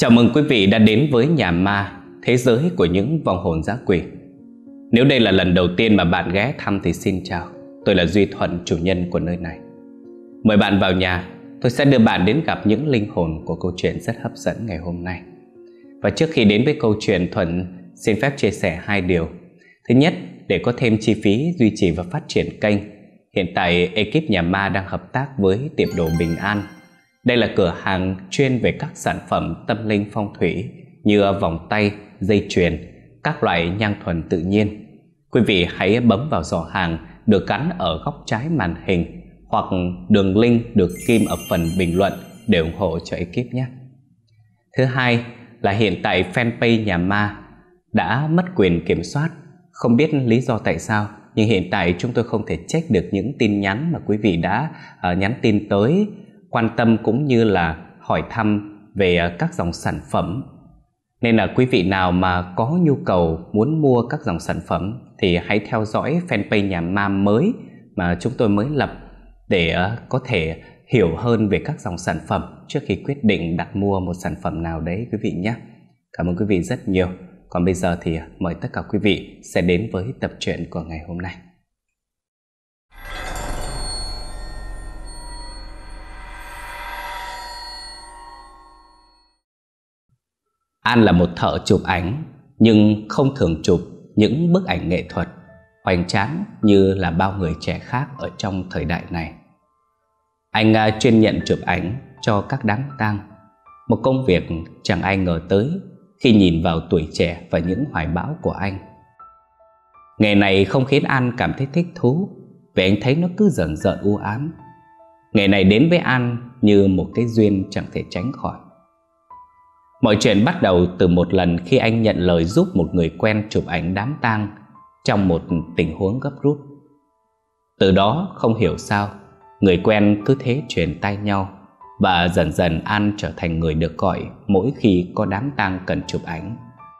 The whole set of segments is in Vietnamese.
Chào mừng quý vị đã đến với Nhà Ma, thế giới của những vong hồn dã quỷ. Nếu đây là lần đầu tiên mà bạn ghé thăm thì xin chào. Tôi là Duy Thuận, chủ nhân của nơi này. Mời bạn vào nhà, tôi sẽ đưa bạn đến gặp những linh hồn của câu chuyện rất hấp dẫn ngày hôm nay. Và trước khi đến với câu chuyện, Thuận xin phép chia sẻ hai điều. Thứ nhất, để có thêm chi phí duy trì và phát triển kênh, hiện tại ekip Nhà Ma đang hợp tác với tiệm đồ Bình An. Đây là cửa hàng chuyên về các sản phẩm tâm linh phong thủy như vòng tay, dây chuyền, các loại nhang thuần tự nhiên. Quý vị hãy bấm vào giỏ hàng được gắn ở góc trái màn hình hoặc đường link được ghim ở phần bình luận để ủng hộ cho ekip nhé. Thứ hai là hiện tại fanpage Nhà Ma đã mất quyền kiểm soát. Không biết lý do tại sao, nhưng hiện tại chúng tôi không thể check được những tin nhắn mà quý vị đã nhắn tin tới, quan tâm cũng như là hỏi thăm về các dòng sản phẩm. Nên là quý vị nào mà có nhu cầu muốn mua các dòng sản phẩm thì hãy theo dõi fanpage Nhà Ma mới mà chúng tôi mới lập để có thể hiểu hơn về các dòng sản phẩm trước khi quyết định đặt mua một sản phẩm nào đấy quý vị nhé. Cảm ơn quý vị rất nhiều. Còn bây giờ thì mời tất cả quý vị sẽ đến với tập truyện của ngày hôm nay. An là một thợ chụp ảnh, nhưng không thường chụp những bức ảnh nghệ thuật hoành tráng như là bao người trẻ khác ở trong thời đại này. Anh chuyên nhận chụp ảnh cho các đám tang, một công việc chẳng ai ngờ tới khi nhìn vào tuổi trẻ và những hoài bão của anh. Nghề này không khiến An cảm thấy thích thú, vì anh thấy nó cứ dần dần u ám. Nghề này đến với An như một cái duyên chẳng thể tránh khỏi. Mọi chuyện bắt đầu từ một lần khi anh nhận lời giúp một người quen chụp ảnh đám tang trong một tình huống gấp rút. Từ đó không hiểu sao, người quen cứ thế truyền tai nhau, và dần dần An trở thành người được gọi mỗi khi có đám tang cần chụp ảnh.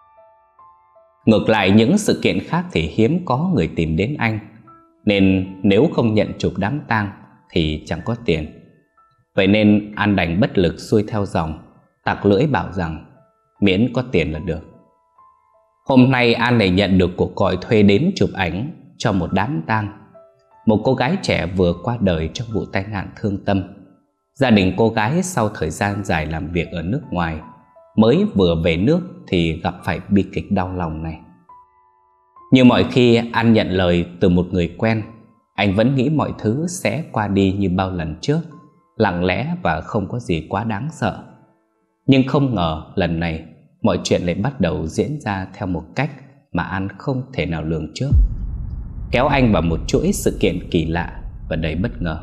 Ngược lại, những sự kiện khác thì hiếm có người tìm đến anh, nên nếu không nhận chụp đám tang thì chẳng có tiền. Vậy nên An đành bất lực xuôi theo dòng, tặc lưỡi bảo rằng miễn có tiền là được. Hôm nay An lại nhận được cuộc gọi thuê đến chụp ảnh cho một đám tang. Một cô gái trẻ vừa qua đời trong vụ tai nạn thương tâm. Gia đình cô gái sau thời gian dài làm việc ở nước ngoài mới vừa về nước thì gặp phải bi kịch đau lòng này. Như mọi khi An nhận lời từ một người quen, anh vẫn nghĩ mọi thứ sẽ qua đi như bao lần trước, lặng lẽ và không có gì quá đáng sợ. Nhưng không ngờ lần này mọi chuyện lại bắt đầu diễn ra theo một cách mà An không thể nào lường trước, kéo anh vào một chuỗi sự kiện kỳ lạ và đầy bất ngờ.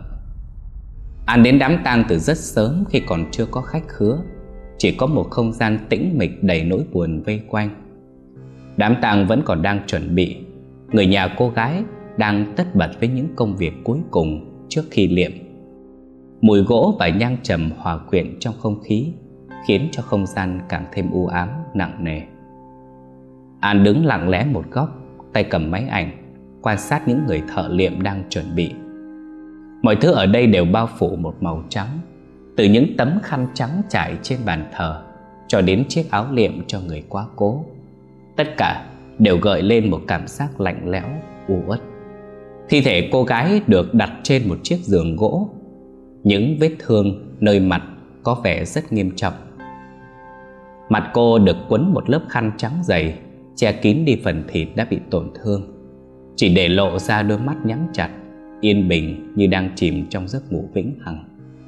An đến đám tang từ rất sớm khi còn chưa có khách khứa, chỉ có một không gian tĩnh mịch đầy nỗi buồn vây quanh. Đám tang vẫn còn đang chuẩn bị, người nhà cô gái đang tất bật với những công việc cuối cùng trước khi liệm. Mùi gỗ và nhang trầm hòa quyện trong không khí khiến cho không gian càng thêm u ám, nặng nề. An đứng lặng lẽ một góc, tay cầm máy ảnh, quan sát những người thợ liệm đang chuẩn bị. Mọi thứ ở đây đều bao phủ một màu trắng, từ những tấm khăn trắng trải trên bàn thờ cho đến chiếc áo liệm cho người quá cố. Tất cả đều gợi lên một cảm giác lạnh lẽo, u uất. Thi thể cô gái được đặt trên một chiếc giường gỗ. Những vết thương nơi mặt có vẻ rất nghiêm trọng. Mặt cô được quấn một lớp khăn trắng dày, che kín đi phần thịt đã bị tổn thương, chỉ để lộ ra đôi mắt nhắm chặt, yên bình như đang chìm trong giấc ngủ vĩnh hằng.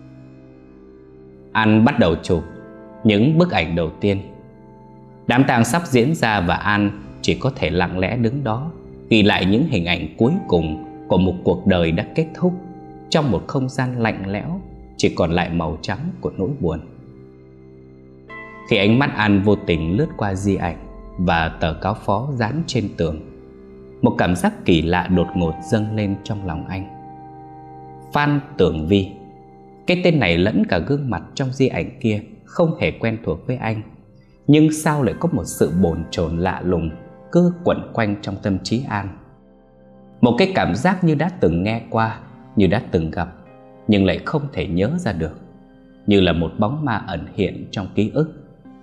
An bắt đầu chụp những bức ảnh đầu tiên. Đám tang sắp diễn ra và An chỉ có thể lặng lẽ đứng đó, ghi lại những hình ảnh cuối cùng của một cuộc đời đã kết thúc trong một không gian lạnh lẽo, chỉ còn lại màu trắng của nỗi buồn. Khi ánh mắt An vô tình lướt qua di ảnh và tờ cáo phó dán trên tường, một cảm giác kỳ lạ đột ngột dâng lên trong lòng anh. Phan Tường Vi, cái tên này lẫn cả gương mặt trong di ảnh kia không hề quen thuộc với anh, nhưng sao lại có một sự bồn chồn lạ lùng cứ quẩn quanh trong tâm trí An. Một cái cảm giác như đã từng nghe qua, như đã từng gặp, nhưng lại không thể nhớ ra được, như là một bóng ma ẩn hiện trong ký ức,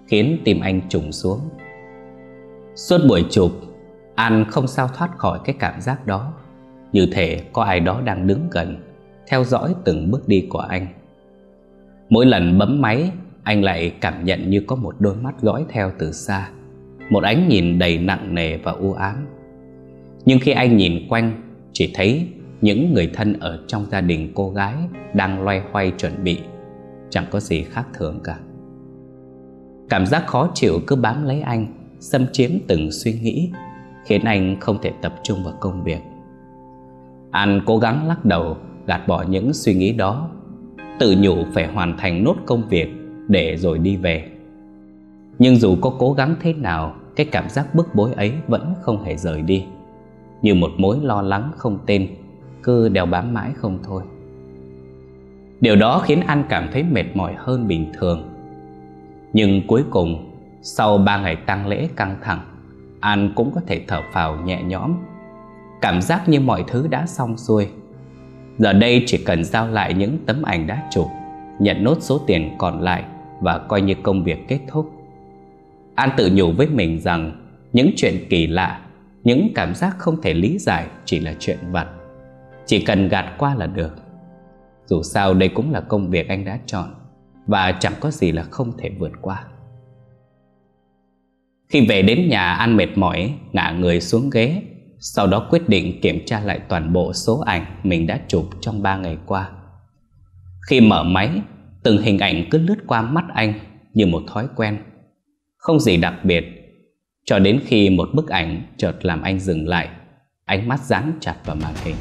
khiến tim anh trùng xuống. Suốt buổi chụp, An không sao thoát khỏi cái cảm giác đó, như thể có ai đó đang đứng gần, theo dõi từng bước đi của anh. Mỗi lần bấm máy, anh lại cảm nhận như có một đôi mắt dõi theo từ xa, một ánh nhìn đầy nặng nề và u ám. Nhưng khi anh nhìn quanh, chỉ thấy những người thân ở trong gia đình cô gái đang loay hoay chuẩn bị, chẳng có gì khác thường cả. Cảm giác khó chịu cứ bám lấy anh, xâm chiếm từng suy nghĩ, khiến anh không thể tập trung vào công việc. An cố gắng lắc đầu, gạt bỏ những suy nghĩ đó, tự nhủ phải hoàn thành nốt công việc để rồi đi về. Nhưng dù có cố gắng thế nào, cái cảm giác bức bối ấy vẫn không hề rời đi, như một mối lo lắng không tên cứ đeo bám mãi không thôi. Điều đó khiến An cảm thấy mệt mỏi hơn bình thường. Nhưng cuối cùng, sau 3 ngày tang lễ căng thẳng, An cũng có thể thở phào nhẹ nhõm, cảm giác như mọi thứ đã xong xuôi. Giờ đây chỉ cần giao lại những tấm ảnh đã chụp, nhận nốt số tiền còn lại và coi như công việc kết thúc. An tự nhủ với mình rằng những chuyện kỳ lạ, những cảm giác không thể lý giải chỉ là chuyện vặt, chỉ cần gạt qua là được. Dù sao đây cũng là công việc anh đã chọn, và chẳng có gì là không thể vượt qua. Khi về đến nhà, An mệt mỏi ngả người xuống ghế, sau đó quyết định kiểm tra lại toàn bộ số ảnh mình đã chụp trong 3 ngày qua. Khi mở máy, từng hình ảnh cứ lướt qua mắt anh như một thói quen, không gì đặc biệt, cho đến khi một bức ảnh chợt làm anh dừng lại, ánh mắt dán chặt vào màn hình.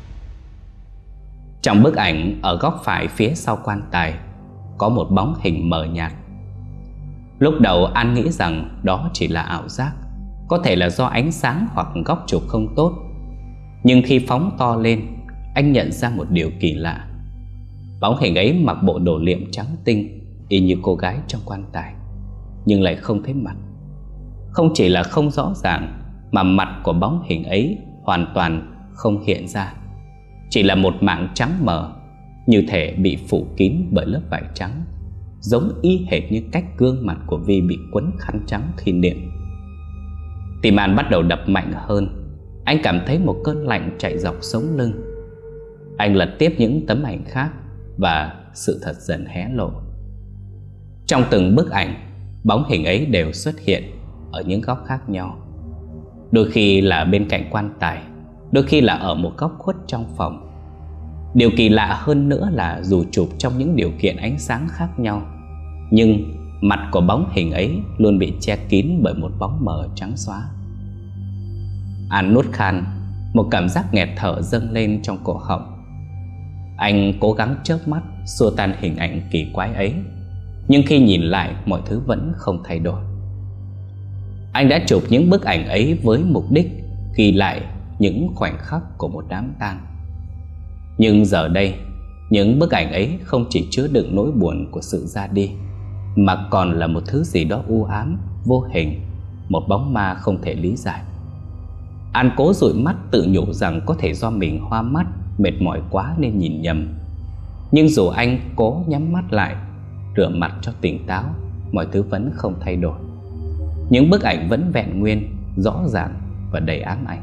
Trong bức ảnh, ở góc phải phía sau quan tài, có một bóng hình mờ nhạt. Lúc đầu An nghĩ rằng đó chỉ là ảo giác, có thể là do ánh sáng hoặc góc chụp không tốt. Nhưng khi phóng to lên, anh nhận ra một điều kỳ lạ. Bóng hình ấy mặc bộ đồ liệm trắng tinh, y như cô gái trong quan tài, nhưng lại không thấy mặt. Không chỉ là không rõ ràng, mà mặt của bóng hình ấy hoàn toàn không hiện ra, chỉ là một mảng trắng mờ, như thể bị phủ kín bởi lớp vải trắng, giống y hệt như cách gương mặt của Vi bị quấn khăn trắng khi niệm. Tim An bắt đầu đập mạnh hơn. Anh cảm thấy một cơn lạnh chạy dọc sống lưng. Anh lật tiếp những tấm ảnh khác, và sự thật dần hé lộ. Trong từng bức ảnh, bóng hình ấy đều xuất hiện ở những góc khác nhau. Đôi khi là bên cạnh quan tài, đôi khi là ở một góc khuất trong phòng. Điều kỳ lạ hơn nữa là dù chụp trong những điều kiện ánh sáng khác nhau, nhưng mặt của bóng hình ấy luôn bị che kín bởi một bóng mờ trắng xóa. An nuốt khan, một cảm giác nghẹt thở dâng lên trong cổ họng. Anh cố gắng chớp mắt xua tan hình ảnh kỳ quái ấy, nhưng khi nhìn lại, mọi thứ vẫn không thay đổi. Anh đã chụp những bức ảnh ấy với mục đích ghi lại những khoảnh khắc của một đám tang. Nhưng giờ đây, những bức ảnh ấy không chỉ chứa đựng nỗi buồn của sự ra đi, mà còn là một thứ gì đó u ám, vô hình, một bóng ma không thể lý giải. An cố dụi mắt, tự nhủ rằng có thể do mình hoa mắt, mệt mỏi quá nên nhìn nhầm. Nhưng dù anh cố nhắm mắt lại, rửa mặt cho tỉnh táo, mọi thứ vẫn không thay đổi. Những bức ảnh vẫn vẹn nguyên, rõ ràng và đầy ám ảnh.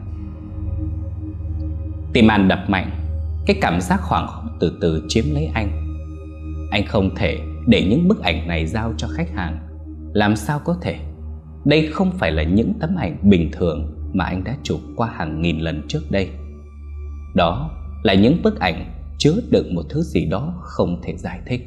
Tim An đập mạnh, cái cảm giác hoảng hốt từ từ chiếm lấy anh. Anh không thể để những bức ảnh này giao cho khách hàng. Làm sao có thể? Đây không phải là những tấm ảnh bình thường mà anh đã chụp qua hàng nghìn lần trước đây. Đó là những bức ảnh chứa đựng một thứ gì đó không thể giải thích.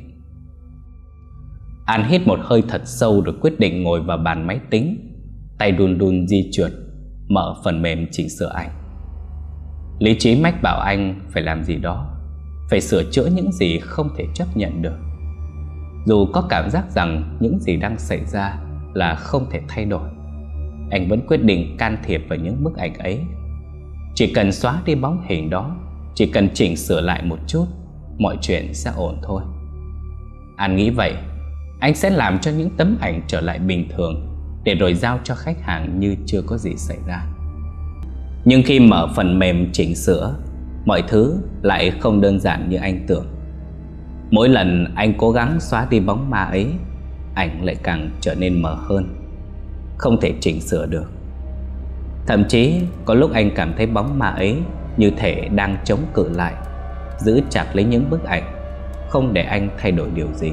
An hít một hơi thật sâu rồi quyết định ngồi vào bàn máy tính, tay đun đun di chuột, mở phần mềm chỉnh sửa ảnh. Lý trí mách bảo anh phải làm gì đó, phải sửa chữa những gì không thể chấp nhận được. Dù có cảm giác rằng những gì đang xảy ra là không thể thay đổi, anh vẫn quyết định can thiệp vào những bức ảnh ấy. Chỉ cần xóa đi bóng hình đó, chỉ cần chỉnh sửa lại một chút, mọi chuyện sẽ ổn thôi. An nghĩ vậy, anh sẽ làm cho những tấm ảnh trở lại bình thường, để rồi giao cho khách hàng như chưa có gì xảy ra. Nhưng khi mở phần mềm chỉnh sửa, mọi thứ lại không đơn giản như anh tưởng. Mỗi lần anh cố gắng xóa đi bóng ma ấy, ảnh lại càng trở nên mờ hơn, không thể chỉnh sửa được. Thậm chí có lúc anh cảm thấy bóng ma ấy như thể đang chống cự lại, giữ chặt lấy những bức ảnh, không để anh thay đổi điều gì.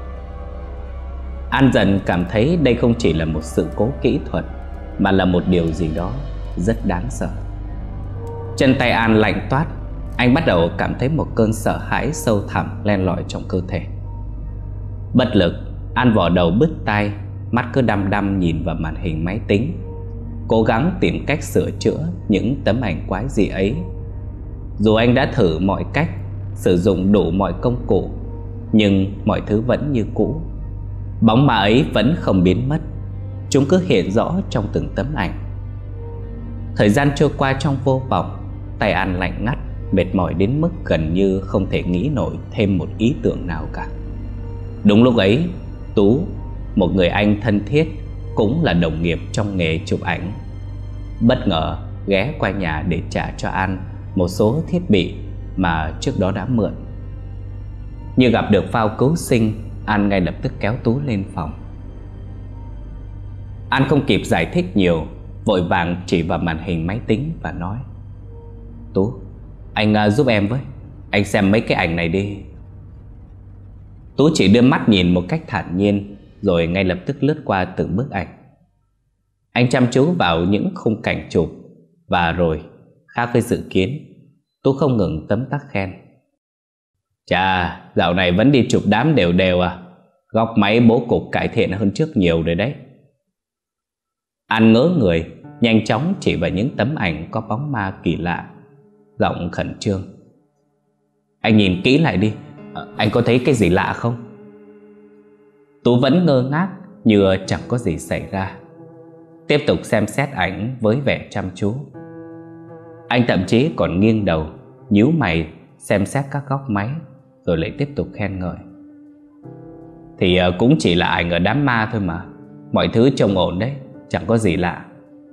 An dần cảm thấy đây không chỉ là một sự cố kỹ thuật, mà là một điều gì đó rất đáng sợ. Chân tay An lạnh toát, anh bắt đầu cảm thấy một cơn sợ hãi sâu thẳm len lỏi trong cơ thể. Bất lực, An vò đầu bứt tai, mắt cứ đăm đăm nhìn vào màn hình máy tính, cố gắng tìm cách sửa chữa những tấm ảnh quái dị ấy. Dù anh đã thử mọi cách, sử dụng đủ mọi công cụ, nhưng mọi thứ vẫn như cũ. Bóng ma ấy vẫn không biến mất, chúng cứ hiện rõ trong từng tấm ảnh. Thời gian trôi qua trong vô vọng, tay An lạnh ngắt, mệt mỏi đến mức gần như không thể nghĩ nổi thêm một ý tưởng nào cả. Đúng lúc ấy, Tú, một người anh thân thiết, cũng là đồng nghiệp trong nghề chụp ảnh, bất ngờ ghé qua nhà để trả cho An một số thiết bị mà trước đó đã mượn. Như gặp được phao cứu sinh, An ngay lập tức kéo Tú lên phòng. An không kịp giải thích nhiều, vội vàng chỉ vào màn hình máy tính và nói: Tú, anh giúp em với, anh xem mấy cái ảnh này đi. Tú chỉ đưa mắt nhìn một cách thản nhiên, rồi ngay lập tức lướt qua từng bức ảnh. Anh chăm chú vào những khung cảnh chụp, và rồi, khác với dự kiến, Tú không ngừng tấm tắc khen: Chà, dạo này vẫn đi chụp đám đều đều à, góc máy bố cục cải thiện hơn trước nhiều rồi đấy. An ngớ người, nhanh chóng chỉ vào những tấm ảnh có bóng ma kỳ lạ, giọng khẩn trương: Anh nhìn kỹ lại đi, anh có thấy cái gì lạ không? Tú vẫn ngơ ngác như chẳng có gì xảy ra, tiếp tục xem xét ảnh với vẻ chăm chú. Anh thậm chí còn nghiêng đầu, nhíu mày xem xét các góc máy, rồi lại tiếp tục khen ngợi: Thì cũng chỉ là ảnh ở đám ma thôi mà, mọi thứ trông ổn đấy, chẳng có gì lạ.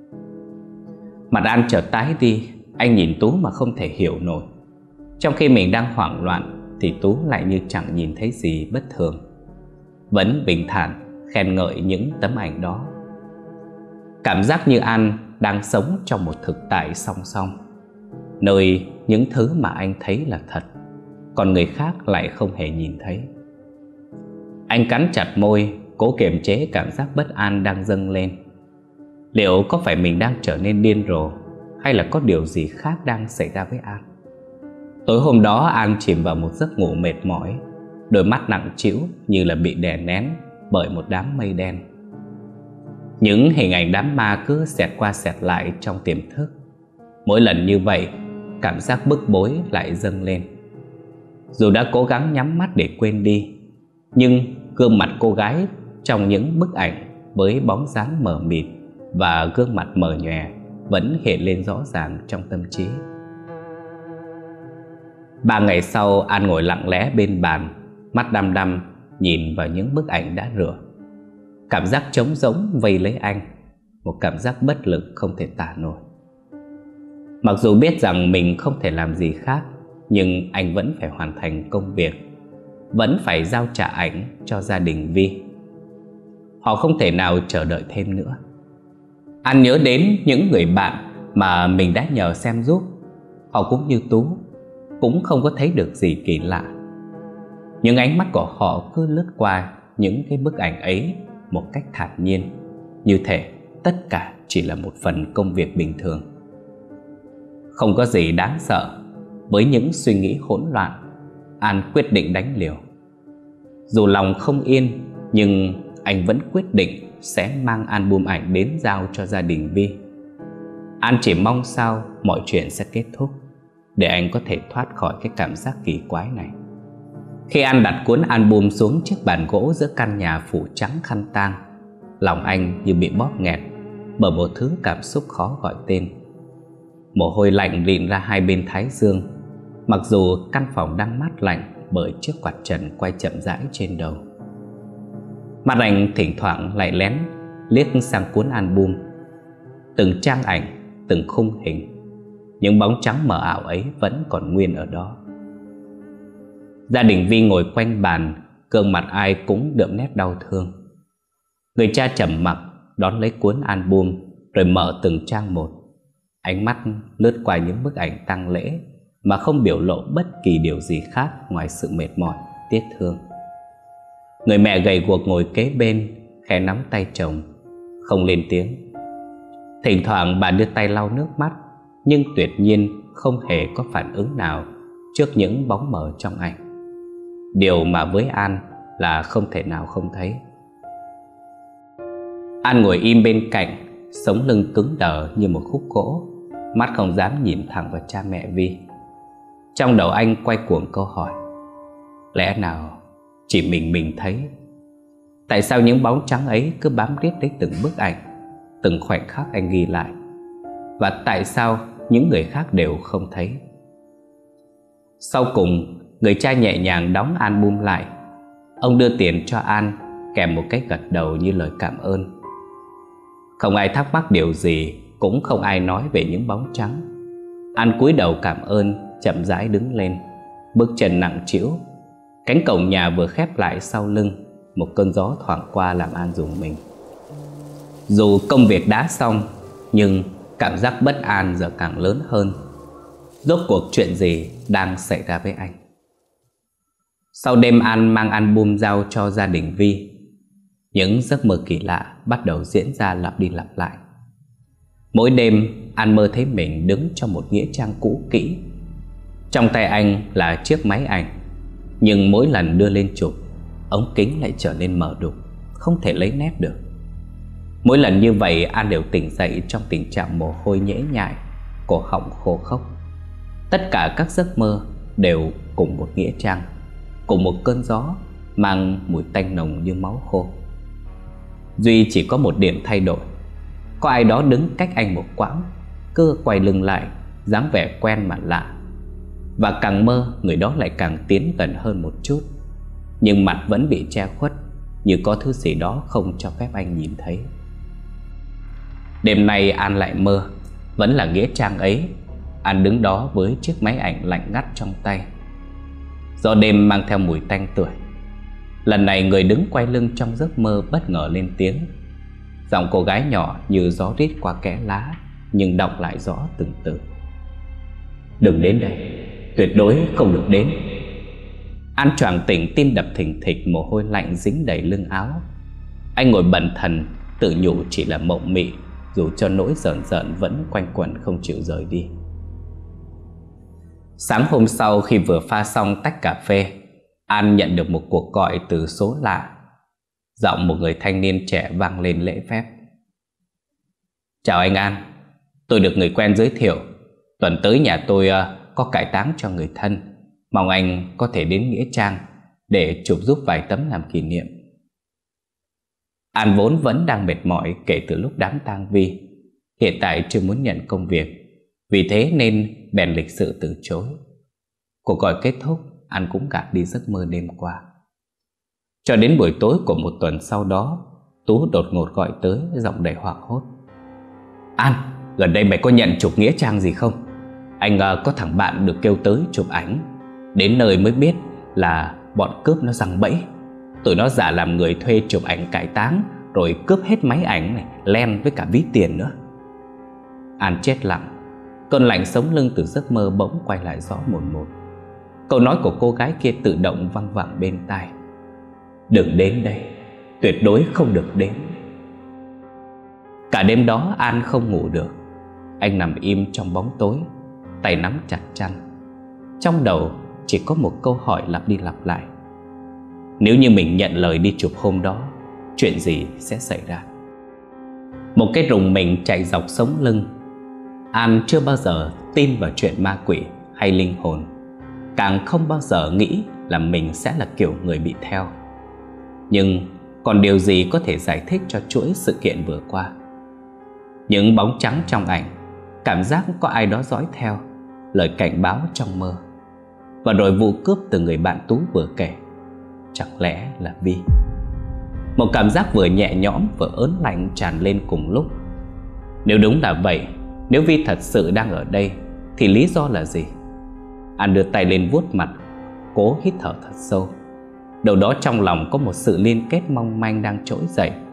Mặt An chợt tái đi, anh nhìn Tú mà không thể hiểu nổi. Trong khi mình đang hoảng loạn thì Tú lại như chẳng nhìn thấy gì bất thường, vẫn bình thản khen ngợi những tấm ảnh đó. Cảm giác như An đang sống trong một thực tại song song, nơi những thứ mà anh thấy là thật, còn người khác lại không hề nhìn thấy. Anh cắn chặt môi, cố kiềm chế cảm giác bất an đang dâng lên. Liệu có phải mình đang trở nên điên rồ, hay là có điều gì khác đang xảy ra với An? Tối hôm đó An chìm vào một giấc ngủ mệt mỏi, đôi mắt nặng trĩu như là bị đè nén bởi một đám mây đen. Những hình ảnh đám ma cứ xẹt qua xẹt lại trong tiềm thức. Mỗi lần như vậy, cảm giác bức bối lại dâng lên. Dù đã cố gắng nhắm mắt để quên đi, nhưng gương mặt cô gái trong những bức ảnh với bóng dáng mờ mịt và gương mặt mờ nhòe vẫn hiện lên rõ ràng trong tâm trí. 3 ngày sau, An ngồi lặng lẽ bên bàn, mắt đăm đăm nhìn vào những bức ảnh đã rửa. Cảm giác trống rỗng vây lấy anh, một cảm giác bất lực không thể tả nổi. Mặc dù biết rằng mình không thể làm gì khác, nhưng anh vẫn phải hoàn thành công việc, vẫn phải giao trả ảnh cho gia đình Vi. Họ không thể nào chờ đợi thêm nữa. An nhớ đến những người bạn mà mình đã nhờ xem giúp. Họ cũng như Tú, cũng không có thấy được gì kỳ lạ. Những ánh mắt của họ cứ lướt qua những cái bức ảnh ấy một cách thản nhiên, như thể tất cả chỉ là một phần công việc bình thường. Không có gì đáng sợ. Với những suy nghĩ hỗn loạn, An quyết định đánh liều. Dù lòng không yên, nhưng anh vẫn quyết định sẽ mang album ảnh đến giao cho gia đình Vi. An chỉ mong sao mọi chuyện sẽ kết thúc, để anh có thể thoát khỏi cái cảm giác kỳ quái này. Khi An đặt cuốn album xuống chiếc bàn gỗ giữa căn nhà phủ trắng khăn tang, lòng anh như bị bóp nghẹt bởi một thứ cảm xúc khó gọi tên. Mồ hôi lạnh rịn ra hai bên thái dương, mặc dù căn phòng đang mát lạnh bởi chiếc quạt trần quay chậm rãi trên đầu. Mắt anh thỉnh thoảng lại lén liếc sang cuốn album. Từng trang ảnh, từng khung hình, những bóng trắng mờ ảo ấy vẫn còn nguyên ở đó. Gia đình Vi ngồi quanh bàn, gương mặt ai cũng đượm nét đau thương. Người cha trầm mặc đón lấy cuốn album rồi mở từng trang một. Ánh mắt lướt qua những bức ảnh tang lễ mà không biểu lộ bất kỳ điều gì khác ngoài sự mệt mỏi, tiếc thương. Người mẹ gầy guộc ngồi kế bên, khẽ nắm tay chồng, không lên tiếng. Thỉnh thoảng bà đưa tay lau nước mắt, nhưng tuyệt nhiên không hề có phản ứng nào trước những bóng mờ trong ảnh. Điều mà với An là không thể nào không thấy. An ngồi im bên cạnh, sống lưng cứng đờ như một khúc gỗ, mắt không dám nhìn thẳng vào cha mẹ Vi. Trong đầu anh quay cuồng câu hỏi: lẽ nào chỉ mình thấy? Tại sao những bóng trắng ấy cứ bám riết lấy từng bức ảnh, từng khoảnh khắc anh ghi lại? Và tại sao những người khác đều không thấy? Sau cùng, người cha nhẹ nhàng đóng album lại. Ông đưa tiền cho An, kèm một cái gật đầu như lời cảm ơn. Không ai thắc mắc điều gì, cũng không ai nói về những bóng trắng. An cúi đầu cảm ơn, chậm rãi đứng lên, bước chân nặng trĩu. Cánh cổng nhà vừa khép lại sau lưng, một cơn gió thoảng qua làm An rùng mình. Dù công việc đã xong, nhưng cảm giác bất an giờ càng lớn hơn. Rốt cuộc chuyện gì đang xảy ra với anh? Sau đêm An mang album giao cho gia đình Vi, những giấc mơ kỳ lạ bắt đầu diễn ra lặp đi lặp lại. Mỗi đêm An mơ thấy mình đứng trong một nghĩa trang cũ kỹ. Trong tay anh là chiếc máy ảnh, nhưng mỗi lần đưa lên chụp, ống kính lại trở nên mờ đục, không thể lấy nét được. Mỗi lần như vậy An đều tỉnh dậy trong tình trạng mồ hôi nhễ nhại, cổ họng khô khốc. Tất cả các giấc mơ đều cùng một nghĩa trang, cùng một cơn gió mang mùi tanh nồng như máu khô. Duy chỉ có một điểm thay đổi. Có ai đó đứng cách anh một quãng, cứ quay lưng lại, dáng vẻ quen mà lạ. Và càng mơ, người đó lại càng tiến gần hơn một chút, nhưng mặt vẫn bị che khuất, như có thứ gì đó không cho phép anh nhìn thấy. Đêm nay An lại mơ, vẫn là nghĩa trang ấy. An đứng đó với chiếc máy ảnh lạnh ngắt trong tay. Gió đêm mang theo mùi tanh tưởi. Lần này người đứng quay lưng trong giấc mơ bất ngờ lên tiếng. Giọng cô gái nhỏ như gió rít qua kẽ lá, nhưng đọc lại rõ từng từ: đừng đến đây, tuyệt đối không được đến. An choàng tỉnh, tim đập thình thịch, mồ hôi lạnh dính đầy lưng áo. Anh ngồi bần thần, tự nhủ chỉ là mộng mị, dù cho nỗi rợn rợn vẫn quanh quẩn không chịu rời đi. Sáng hôm sau, khi vừa pha xong tách cà phê, An nhận được một cuộc gọi từ số lạ. Giọng một người thanh niên trẻ vang lên lễ phép: chào anh An, tôi được người quen giới thiệu. Tuần tới nhà tôi có cải táng cho người thân, mong anh có thể đến nghĩa trang để chụp giúp vài tấm làm kỷ niệm. An vốn vẫn đang mệt mỏi kể từ lúc đám tang Vi, hiện tại chưa muốn nhận công việc, vì thế nên bèn lịch sự từ chối. Cuộc gọi kết thúc, An cũng gạt đi giấc mơ đêm qua. Cho đến buổi tối của một tuần sau đó, Tú đột ngột gọi tới, giọng đầy hoảng hốt: An, gần đây mày có nhận chụp nghĩa trang gì không? Anh có thằng bạn được kêu tới chụp ảnh. Đến nơi mới biết là bọn cướp nó giăng bẫy. Tụi nó giả làm người thuê chụp ảnh cải táng, rồi cướp hết máy ảnh này, len với cả ví tiền nữa. An chết lặng. Cơn lạnh sống lưng từ giấc mơ bỗng quay lại rõ mồn một. Câu nói của cô gái kia tự động văng vẳng bên tai: đừng đến đây, tuyệt đối không được đến. Cả đêm đó An không ngủ được. Anh nằm im trong bóng tối, tay nắm chặt chăn. Trong đầu chỉ có một câu hỏi lặp đi lặp lại: nếu như mình nhận lời đi chụp hôm đó, chuyện gì sẽ xảy ra? Một cái rùng mình chạy dọc sống lưng. An chưa bao giờ tin vào chuyện ma quỷ hay linh hồn, càng không bao giờ nghĩ là mình sẽ là kiểu người bị theo. Nhưng còn điều gì có thể giải thích cho chuỗi sự kiện vừa qua? Những bóng trắng trong ảnh, cảm giác có ai đó dõi theo, lời cảnh báo trong mơ, và rồi vụ cướp từ người bạn Tú vừa kể. Chẳng lẽ là Vi? Một cảm giác vừa nhẹ nhõm vừa ớn lạnh tràn lên cùng lúc. Nếu đúng là vậy, nếu Vi thật sự đang ở đây, thì lý do là gì? An đưa tay lên vuốt mặt, cố hít thở thật sâu. Đâu đó trong lòng có một sự liên kết mong manh đang trỗi dậy.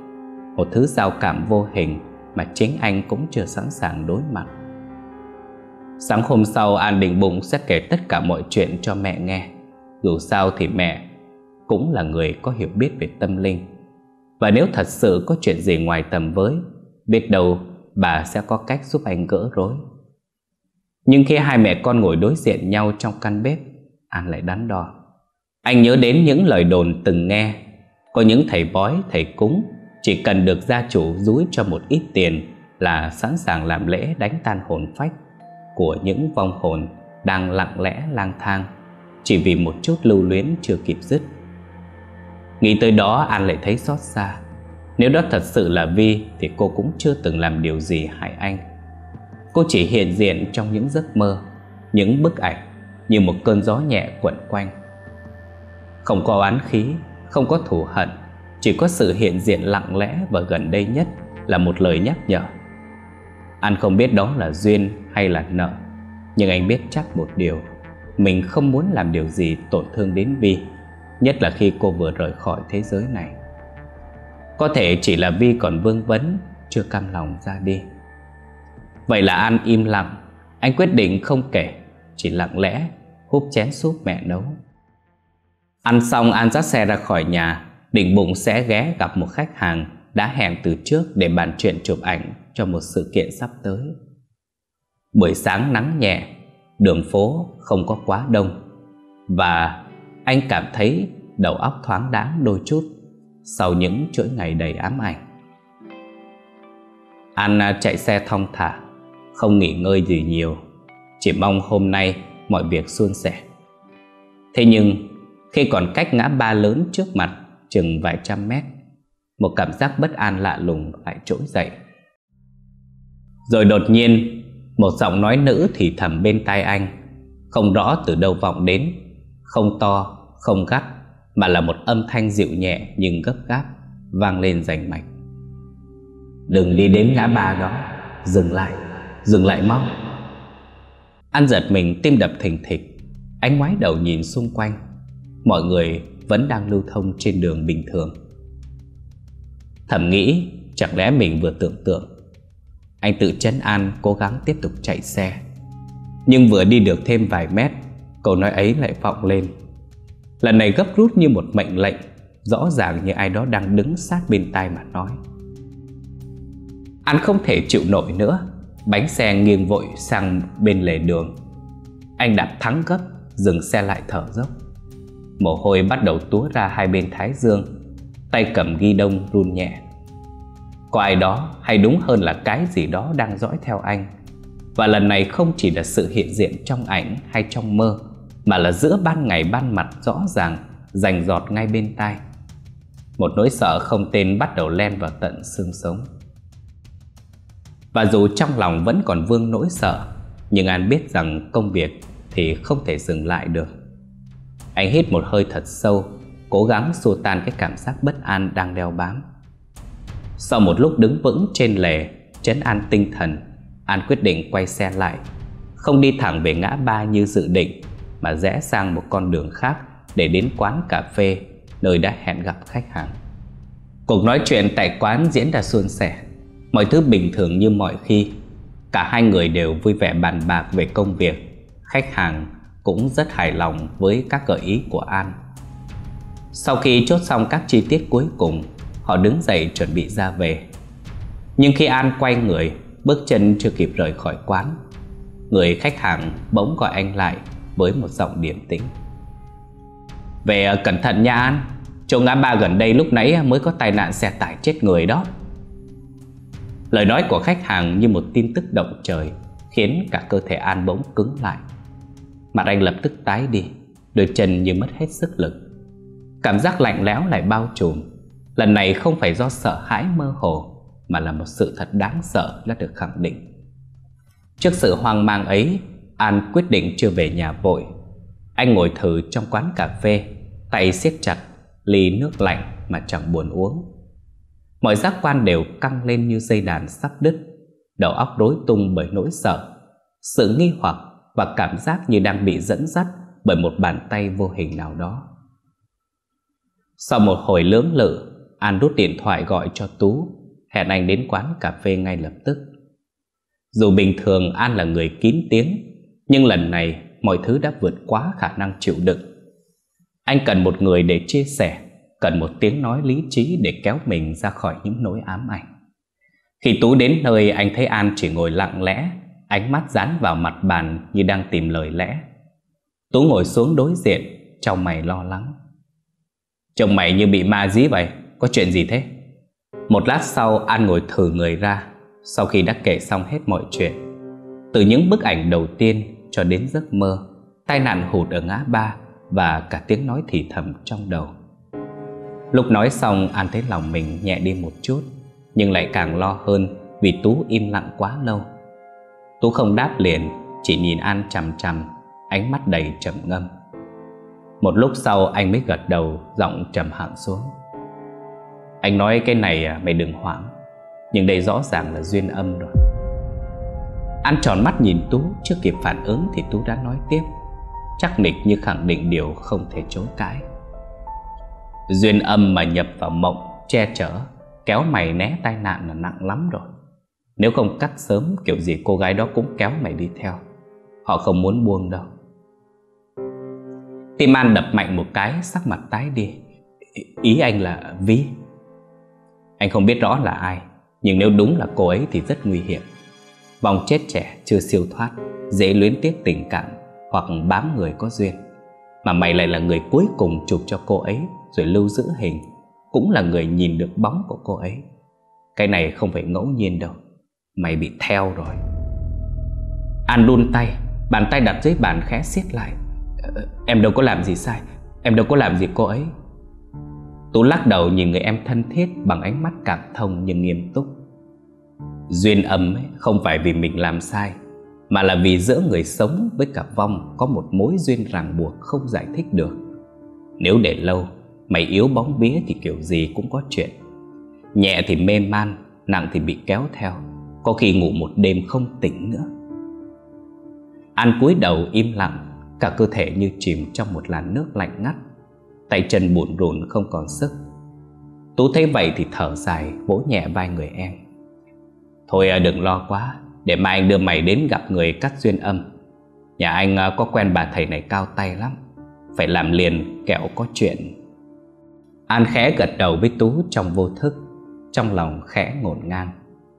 một thứ giao cảm vô hình mà chính anh cũng chưa sẵn sàng đối mặt. Sáng hôm sau, An định bụng sẽ kể tất cả mọi chuyện cho mẹ nghe. Dù sao thì mẹ cũng là người có hiểu biết về tâm linh, và nếu thật sự có chuyện gì ngoài tầm với, biết đâu bà sẽ có cách giúp anh gỡ rối. Nhưng khi hai mẹ con ngồi đối diện nhau trong căn bếp, An lại đắn đo. Anh nhớ đến những lời đồn từng nghe, có những thầy bói, thầy cúng chỉ cần được gia chủ dúi cho một ít tiền là sẵn sàng làm lễ đánh tan hồn phách của những vong hồn đang lặng lẽ lang thang, chỉ vì một chút lưu luyến chưa kịp dứt. Nghĩ tới đó, An lại thấy xót xa. Nếu đó thật sự là Vi thì cô cũng chưa từng làm điều gì hại anh. Cô chỉ hiện diện trong những giấc mơ, những bức ảnh, như một cơn gió nhẹ quẩn quanh. Không có oán khí, không có thù hận, chỉ có sự hiện diện lặng lẽ và gần đây nhất là một lời nhắc nhở. An không biết đó là duyên hay là nợ, nhưng anh biết chắc một điều: mình không muốn làm điều gì tổn thương đến Vi, nhất là khi cô vừa rời khỏi thế giới này. Có thể chỉ là Vi còn vương vấn, chưa cam lòng ra đi. Vậy là An im lặng. Anh quyết định không kể, chỉ lặng lẽ húp chén súp mẹ nấu. Ăn xong, An dắt xe ra khỏi nhà, định bụng sẽ ghé gặp một khách hàng đã hẹn từ trước để bàn chuyện chụp ảnh cho một sự kiện sắp tới. Buổi sáng nắng nhẹ, đường phố không có quá đông, và anh cảm thấy đầu óc thoáng đãng đôi chút sau những chuỗi ngày đầy ám ảnh. An chạy xe thong thả, không nghỉ ngơi gì nhiều, chỉ mong hôm nay mọi việc suôn sẻ. Thế nhưng khi còn cách ngã ba lớn trước mặt chừng vài trăm mét, một cảm giác bất an lạ lùng lại trỗi dậy. Rồi đột nhiên, một giọng nói nữ thì thầm bên tai anh, không rõ từ đâu vọng đến, không to, không gắt, mà là một âm thanh dịu nhẹ nhưng gấp gáp, vang lên rành mạch. Đừng đi đến ngã ba đó, dừng lại mau. An giật mình, tim đập thình thịch. Anh ngoái đầu nhìn xung quanh, mọi người vẫn đang lưu thông trên đường bình thường. Thầm nghĩ chẳng lẽ mình vừa tưởng tượng. Anh tự trấn an, cố gắng tiếp tục chạy xe. Nhưng vừa đi được thêm vài mét, câu nói ấy lại vọng lên. Lần này gấp rút như một mệnh lệnh, rõ ràng như ai đó đang đứng sát bên tai mà nói. Anh không thể chịu nổi nữa. Bánh xe nghiêng vội sang bên lề đường. Anh đạp thắng gấp, dừng xe lại thở dốc. Mồ hôi bắt đầu túa ra hai bên thái dương, tay cầm ghi đông run nhẹ. Có ai đó, hay đúng hơn là cái gì đó, đang dõi theo anh. Và lần này không chỉ là sự hiện diện trong ảnh hay trong mơ, mà là giữa ban ngày ban mặt, rõ ràng, rành rọt ngay bên tai. Một nỗi sợ không tên bắt đầu len vào tận xương sống. Và dù trong lòng vẫn còn vương nỗi sợ, nhưng An biết rằng công việc thì không thể dừng lại được. Anh hít một hơi thật sâu, cố gắng xua tan cái cảm giác bất an đang đeo bám. Sau một lúc đứng vững trên lề, trấn an tinh thần, An quyết định quay xe lại, không đi thẳng về ngã ba như dự định, mà rẽ sang một con đường khác để đến quán cà phê nơi đã hẹn gặp khách hàng. Cuộc nói chuyện tại quán diễn ra suôn sẻ, mọi thứ bình thường như mọi khi. Cả hai người đều vui vẻ bàn bạc về công việc. Khách hàng cũng rất hài lòng với các gợi ý của An. Sau khi chốt xong các chi tiết cuối cùng, họ đứng dậy chuẩn bị ra về. Nhưng khi An quay người, bước chân chưa kịp rời khỏi quán, người khách hàng bỗng gọi anh lại với một giọng điềm tĩnh. Về cẩn thận nha An, chỗ ngã ba gần đây lúc nãy mới có tai nạn xe tải chết người đó. Lời nói của khách hàng như một tin tức động trời, khiến cả cơ thể An bỗng cứng lại. Mặt anh lập tức tái đi, đôi chân như mất hết sức lực. Cảm giác lạnh lẽo lại bao trùm. Lần này không phải do sợ hãi mơ hồ, mà là một sự thật đáng sợ đã được khẳng định. Trước sự hoang mang ấy, An quyết định chưa về nhà vội. Anh ngồi thử trong quán cà phê, tay siết chặt ly nước lạnh mà chẳng buồn uống. Mọi giác quan đều căng lên như dây đàn sắp đứt. Đầu óc rối tung bởi nỗi sợ, sự nghi hoặc và cảm giác như đang bị dẫn dắt bởi một bàn tay vô hình nào đó. Sau một hồi lưỡng lự, An rút điện thoại gọi cho Tú, hẹn anh đến quán cà phê ngay lập tức. Dù bình thường An là người kín tiếng, nhưng lần này mọi thứ đã vượt quá khả năng chịu đựng. Anh cần một người để chia sẻ, cần một tiếng nói lý trí để kéo mình ra khỏi những nỗi ám ảnh. Khi Tú đến nơi, anh thấy An chỉ ngồi lặng lẽ, ánh mắt dán vào mặt bàn như đang tìm lời lẽ. Tú ngồi xuống đối diện, trông mày lo lắng. Trông mày như bị ma dí vậy, có chuyện gì thế? Một lát sau, An ngồi thử người ra. Sau khi đã kể xong hết mọi chuyện, từ những bức ảnh đầu tiên cho đến giấc mơ, tai nạn hụt ở ngã ba và cả tiếng nói thì thầm trong đầu. Lúc nói xong, An thấy lòng mình nhẹ đi một chút, nhưng lại càng lo hơn vì Tú im lặng quá lâu. Tú không đáp liền, chỉ nhìn An chằm chằm, ánh mắt đầy trầm ngâm. Một lúc sau anh mới gật đầu, giọng trầm hẳn xuống. Anh nói cái này mày đừng hoảng, nhưng đây rõ ràng là duyên âm rồi. An tròn mắt nhìn Tú, chưa kịp phản ứng thì Tú đã nói tiếp, chắc nịch như khẳng định điều không thể chối cãi. Duyên âm mà nhập vào mộng, che chở, kéo mày né tai nạn là nặng lắm rồi. Nếu không cắt sớm, kiểu gì cô gái đó cũng kéo mày đi theo. Họ không muốn buông đâu. Tim An đập mạnh một cái, sắc mặt tái đi. Ý anh là Vi? Anh không biết rõ là ai, nhưng nếu đúng là cô ấy thì rất nguy hiểm. Vòng chết trẻ chưa siêu thoát, dễ luyến tiếc tình cảm hoặc bám người có duyên. Mà mày lại là người cuối cùng chụp cho cô ấy rồi lưu giữ hình, cũng là người nhìn được bóng của cô ấy. Cái này không phải ngẫu nhiên đâu, mày bị theo rồi. An đun tay, bàn tay đặt dưới bàn khẽ siết lại. Em đâu có làm gì sai, em đâu có làm gì cô ấy. Tú lắc đầu nhìn người em thân thiết bằng ánh mắt cảm thông nhưng nghiêm túc. Duyên âm ấy, không phải vì mình làm sai, mà là vì giữa người sống với cả vong có một mối duyên ràng buộc không giải thích được. Nếu để lâu, mày yếu bóng bía thì kiểu gì cũng có chuyện. Nhẹ thì mê man, nặng thì bị kéo theo, có khi ngủ một đêm không tỉnh nữa. An cúi đầu im lặng, cả cơ thể như chìm trong một làn nước lạnh ngắt, tay chân bủn rủn không còn sức. Tú thấy vậy thì thở dài, vỗ nhẹ vai người em. Thôi đừng lo quá, để mai anh đưa mày đến gặp người cắt duyên âm. Nhà anh có quen bà thầy này cao tay lắm, phải làm liền kẻo có chuyện. An khẽ gật đầu với Tú trong vô thức, trong lòng khẽ ngổn ngang.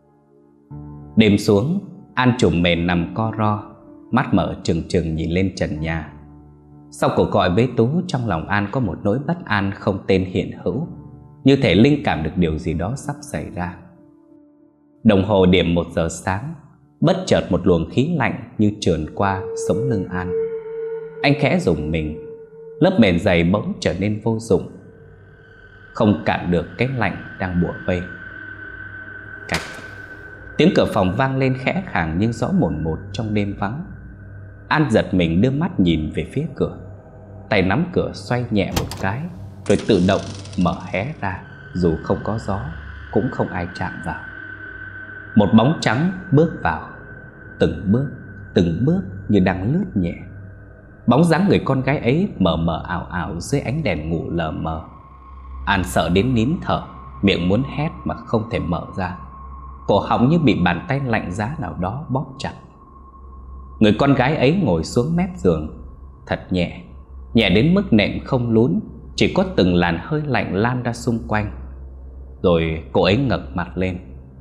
Đêm xuống, An trùm mền nằm co ro, mắt mở trừng trừng nhìn lên trần nhà. Sau cuộc gọi với Tú, trong lòng An có một nỗi bất an không tên hiện hữu, như thể linh cảm được điều gì đó sắp xảy ra. Đồng hồ điểm 1 giờ sáng, bất chợt một luồng khí lạnh như trườn qua sống lưng An. Anh khẽ rùng mình, lớp mền dày bỗng trở nên vô dụng, không cản được cái lạnh đang bủa vây. Cạch. Tiếng cửa phòng vang lên khẽ khàng nhưng rõ mồn một trong đêm vắng. An giật mình đưa mắt nhìn về phía cửa, tay nắm cửa xoay nhẹ một cái rồi tự động mở hé ra, dù không có gió cũng không ai chạm vào. Một bóng trắng bước vào, từng bước như đang lướt nhẹ. Bóng dáng người con gái ấy mờ mờ ảo ảo dưới ánh đèn ngủ lờ mờ. An sợ đến nín thở, miệng muốn hét mà không thể mở ra, cổ họng như bị bàn tay lạnh giá nào đó bóp chặt. Người con gái ấy ngồi xuống mép giường, thật nhẹ, nhẹ đến mức nệm không lún, chỉ có từng làn hơi lạnh lan ra xung quanh. Rồi cô ấy ngẩng mặt lên.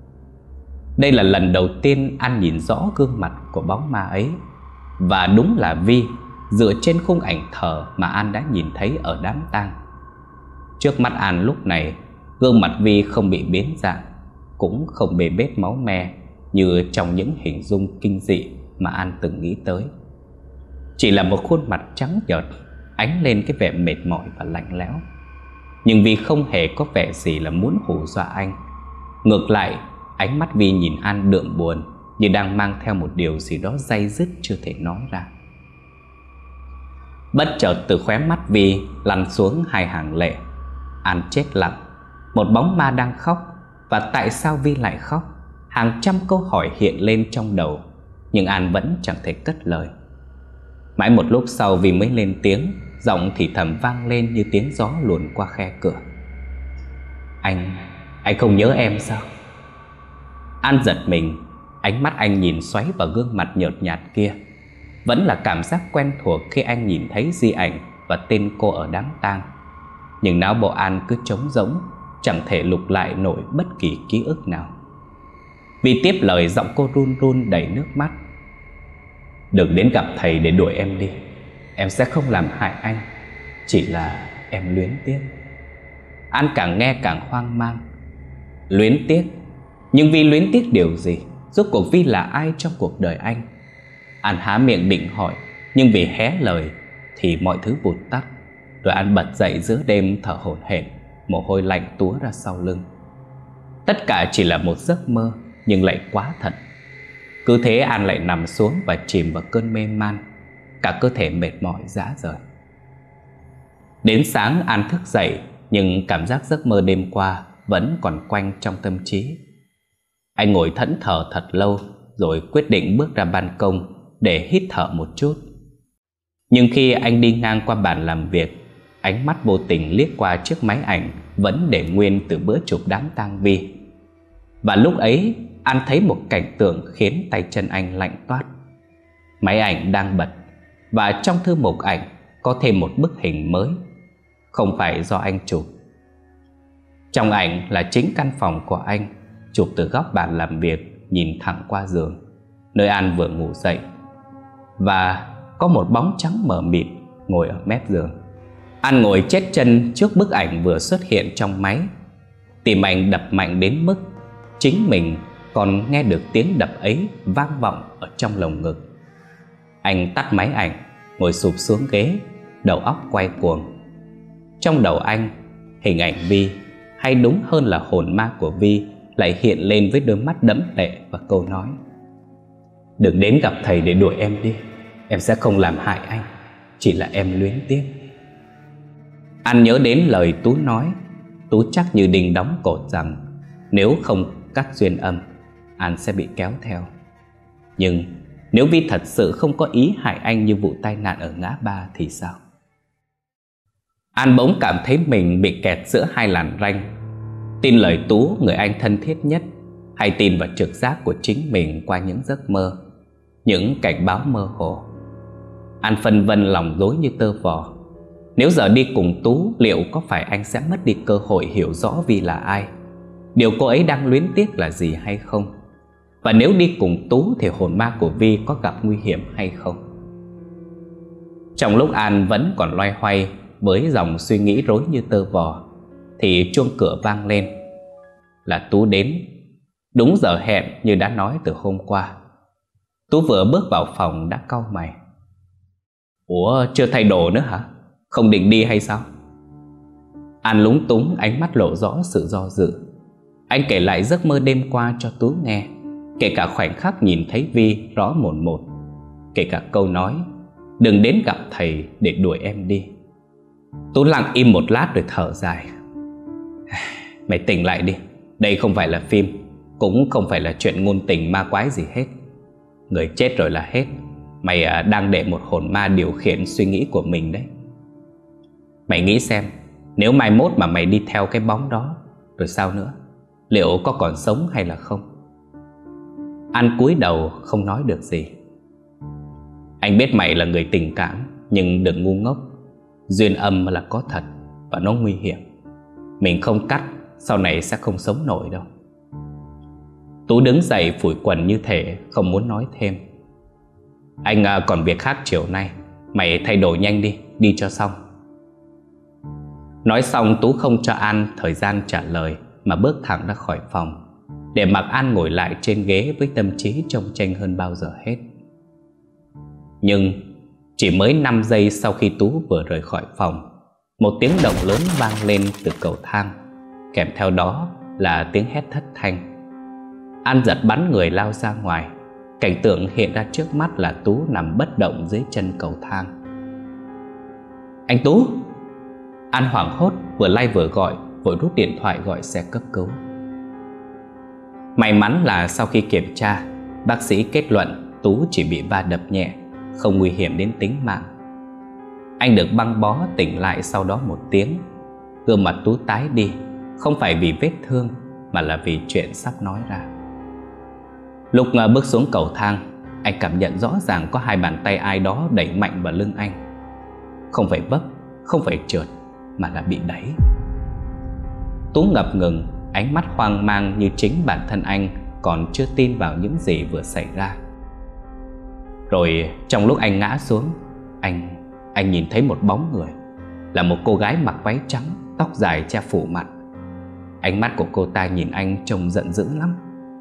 Đây là lần đầu tiên An nhìn rõ gương mặt của bóng ma ấy, và đúng là Vi, dựa trên khung ảnh thờ mà An đã nhìn thấy ở đám tang. Trước mắt An lúc này, gương mặt Vi không bị biến dạng, cũng không bê bết máu me như trong những hình dung kinh dị mà An từng nghĩ tới. Chỉ là một khuôn mặt trắng nhợt, ánh lên cái vẻ mệt mỏi và lạnh lẽo. Nhưng Vi không hề có vẻ gì là muốn hù dọa anh. Ngược lại, ánh mắt Vi nhìn An đượm buồn, như đang mang theo một điều gì đó day dứt chưa thể nói ra. Bất chợt từ khóe mắt Vi lăn xuống 2 hàng lệ. An chết lặng. Một bóng ma đang khóc, và tại sao Vi lại khóc? Hàng trăm câu hỏi hiện lên trong đầu, nhưng An vẫn chẳng thể cất lời. Mãi một lúc sau Vi mới lên tiếng, giọng thì thầm vang lên như tiếng gió luồn qua khe cửa. Anh không nhớ em sao? An giật mình, ánh mắt anh nhìn xoáy vào gương mặt nhợt nhạt kia. Vẫn là cảm giác quen thuộc khi anh nhìn thấy di ảnh và tên cô ở đám tang. Nhưng não bộ An cứ trống rỗng, chẳng thể lục lại nổi bất kỳ ký ức nào. Vì tiếp lời, giọng cô run run đầy nước mắt. Đừng đến gặp thầy để đuổi em đi. Em sẽ không làm hại anh. Chỉ là em luyến tiếc. An càng nghe càng hoang mang. Luyến tiếc? Nhưng Vi luyến tiếc điều gì? Rốt cuộc Vi là ai trong cuộc đời anh? An há miệng định hỏi, nhưng vì hé lời thì mọi thứ vụt tắt. Rồi An bật dậy giữa đêm thở hổn hển, mồ hôi lạnh túa ra sau lưng. Tất cả chỉ là một giấc mơ, nhưng lại quá thật. Cứ thế An lại nằm xuống và chìm vào cơn mê man, cả cơ thể mệt mỏi rã rời. Đến sáng An thức dậy, nhưng cảm giác giấc mơ đêm qua vẫn còn quanh trong tâm trí. Anh ngồi thẫn thờ thật lâu, rồi quyết định bước ra ban công để hít thở một chút. Nhưng khi anh đi ngang qua bàn làm việc, ánh mắt vô tình liếc qua chiếc máy ảnh vẫn để nguyên từ bữa chụp đám tang Vi. Và lúc ấy An thấy một cảnh tượng khiến tay chân anh lạnh toát. Máy ảnh đang bật, và trong thư mục ảnh có thêm một bức hình mới, không phải do anh chụp. Trong ảnh là chính căn phòng của anh, chụp từ góc bàn làm việc nhìn thẳng qua giường, nơi An vừa ngủ dậy. Và có một bóng trắng mờ mịt ngồi ở mép giường. An ngồi chết chân trước bức ảnh vừa xuất hiện trong máy. Tim anh đập mạnh đến mức chính mình còn nghe được tiếng đập ấy vang vọng ở trong lồng ngực. Anh tắt máy ảnh, ngồi sụp xuống ghế, đầu óc quay cuồng. Trong đầu anh, hình ảnh Vi, hay đúng hơn là hồn ma của Vi, lại hiện lên với đôi mắt đẫm lệ và câu nói: đừng đến gặp thầy để đuổi em đi. Em sẽ không làm hại anh. Chỉ là em luyến tiếc. An nhớ đến lời Tú nói. Tú chắc như đinh đóng cột rằng nếu không cắt duyên âm, An sẽ bị kéo theo. Nhưng nếu Vi thật sự không có ý hại anh như vụ tai nạn ở ngã ba thì sao? An bỗng cảm thấy mình bị kẹt giữa hai làn ranh. Tin lời Tú, người anh thân thiết nhất, hay tin vào trực giác của chính mình qua những giấc mơ, những cảnh báo mơ hồ? An phân vân, lòng rối như tơ vò. Nếu giờ đi cùng Tú, liệu có phải anh sẽ mất đi cơ hội hiểu rõ Vi là ai, điều cô ấy đang luyến tiếc là gì hay không? Và nếu đi cùng Tú thì hồn ma của Vi có gặp nguy hiểm hay không? Trong lúc An vẫn còn loay hoay với dòng suy nghĩ rối như tơ vò, thì chuông cửa vang lên. Là Tú đến, đúng giờ hẹn như đã nói từ hôm qua. Tú vừa bước vào phòng đã cau mày. Ủa, chưa thay đồ nữa hả? Không định đi hay sao? An lúng túng, ánh mắt lộ rõ sự do dự. Anh kể lại giấc mơ đêm qua cho Tú nghe, kể cả khoảnh khắc nhìn thấy Vi rõ mồn một, kể cả câu nói đừng đến gặp thầy để đuổi em đi. Tú lặng im một lát rồi thở dài. Mày tỉnh lại đi. Đây không phải là phim, cũng không phải là chuyện ngôn tình ma quái gì hết. Người chết rồi là hết. Mày đang để một hồn ma điều khiển suy nghĩ của mình đấy. Mày nghĩ xem, nếu mai mốt mà mày đi theo cái bóng đó, rồi sao nữa? Liệu có còn sống hay là không? An cúi đầu không nói được gì. Anh biết mày là người tình cảm, nhưng đừng ngu ngốc. Duyên âm là có thật, và nó nguy hiểm. Mình không cắt, sau này sẽ không sống nổi đâu. Tú đứng dậy phủi quần như thể không muốn nói thêm. Anh còn việc khác chiều nay. Mày thay đồ nhanh đi, đi cho xong. Nói xong Tú không cho An thời gian trả lời, mà bước thẳng ra khỏi phòng, để mặc An ngồi lại trên ghế với tâm trí chông chênh hơn bao giờ hết. Nhưng chỉ mới 5 giây sau khi Tú vừa rời khỏi phòng, một tiếng động lớn vang lên từ cầu thang, kèm theo đó là tiếng hét thất thanh. An giật bắn người lao ra ngoài. Cảnh tượng hiện ra trước mắt là Tú nằm bất động dưới chân cầu thang. Anh Tú! An hoảng hốt, vừa lay vừa gọi, vội rút điện thoại gọi xe cấp cứu. May mắn là sau khi kiểm tra, bác sĩ kết luận Tú chỉ bị va đập nhẹ, không nguy hiểm đến tính mạng. Anh được băng bó tỉnh lại sau đó 1 tiếng. Gương mặt Tú tái đi, không phải vì vết thương, mà là vì chuyện sắp nói ra. Lúc bước xuống cầu thang, anh cảm nhận rõ ràng có hai bàn tay ai đó đẩy mạnh vào lưng anh. Không phải vấp, không phải trượt, mà là bị đẩy. Tú ngập ngừng, ánh mắt hoang mang như chính bản thân anh còn chưa tin vào những gì vừa xảy ra. Rồi trong lúc anh ngã xuống, anh nhìn thấy một bóng người, là một cô gái mặc váy trắng, tóc dài che phủ mặt. Ánh mắt của cô ta nhìn anh trông giận dữ lắm.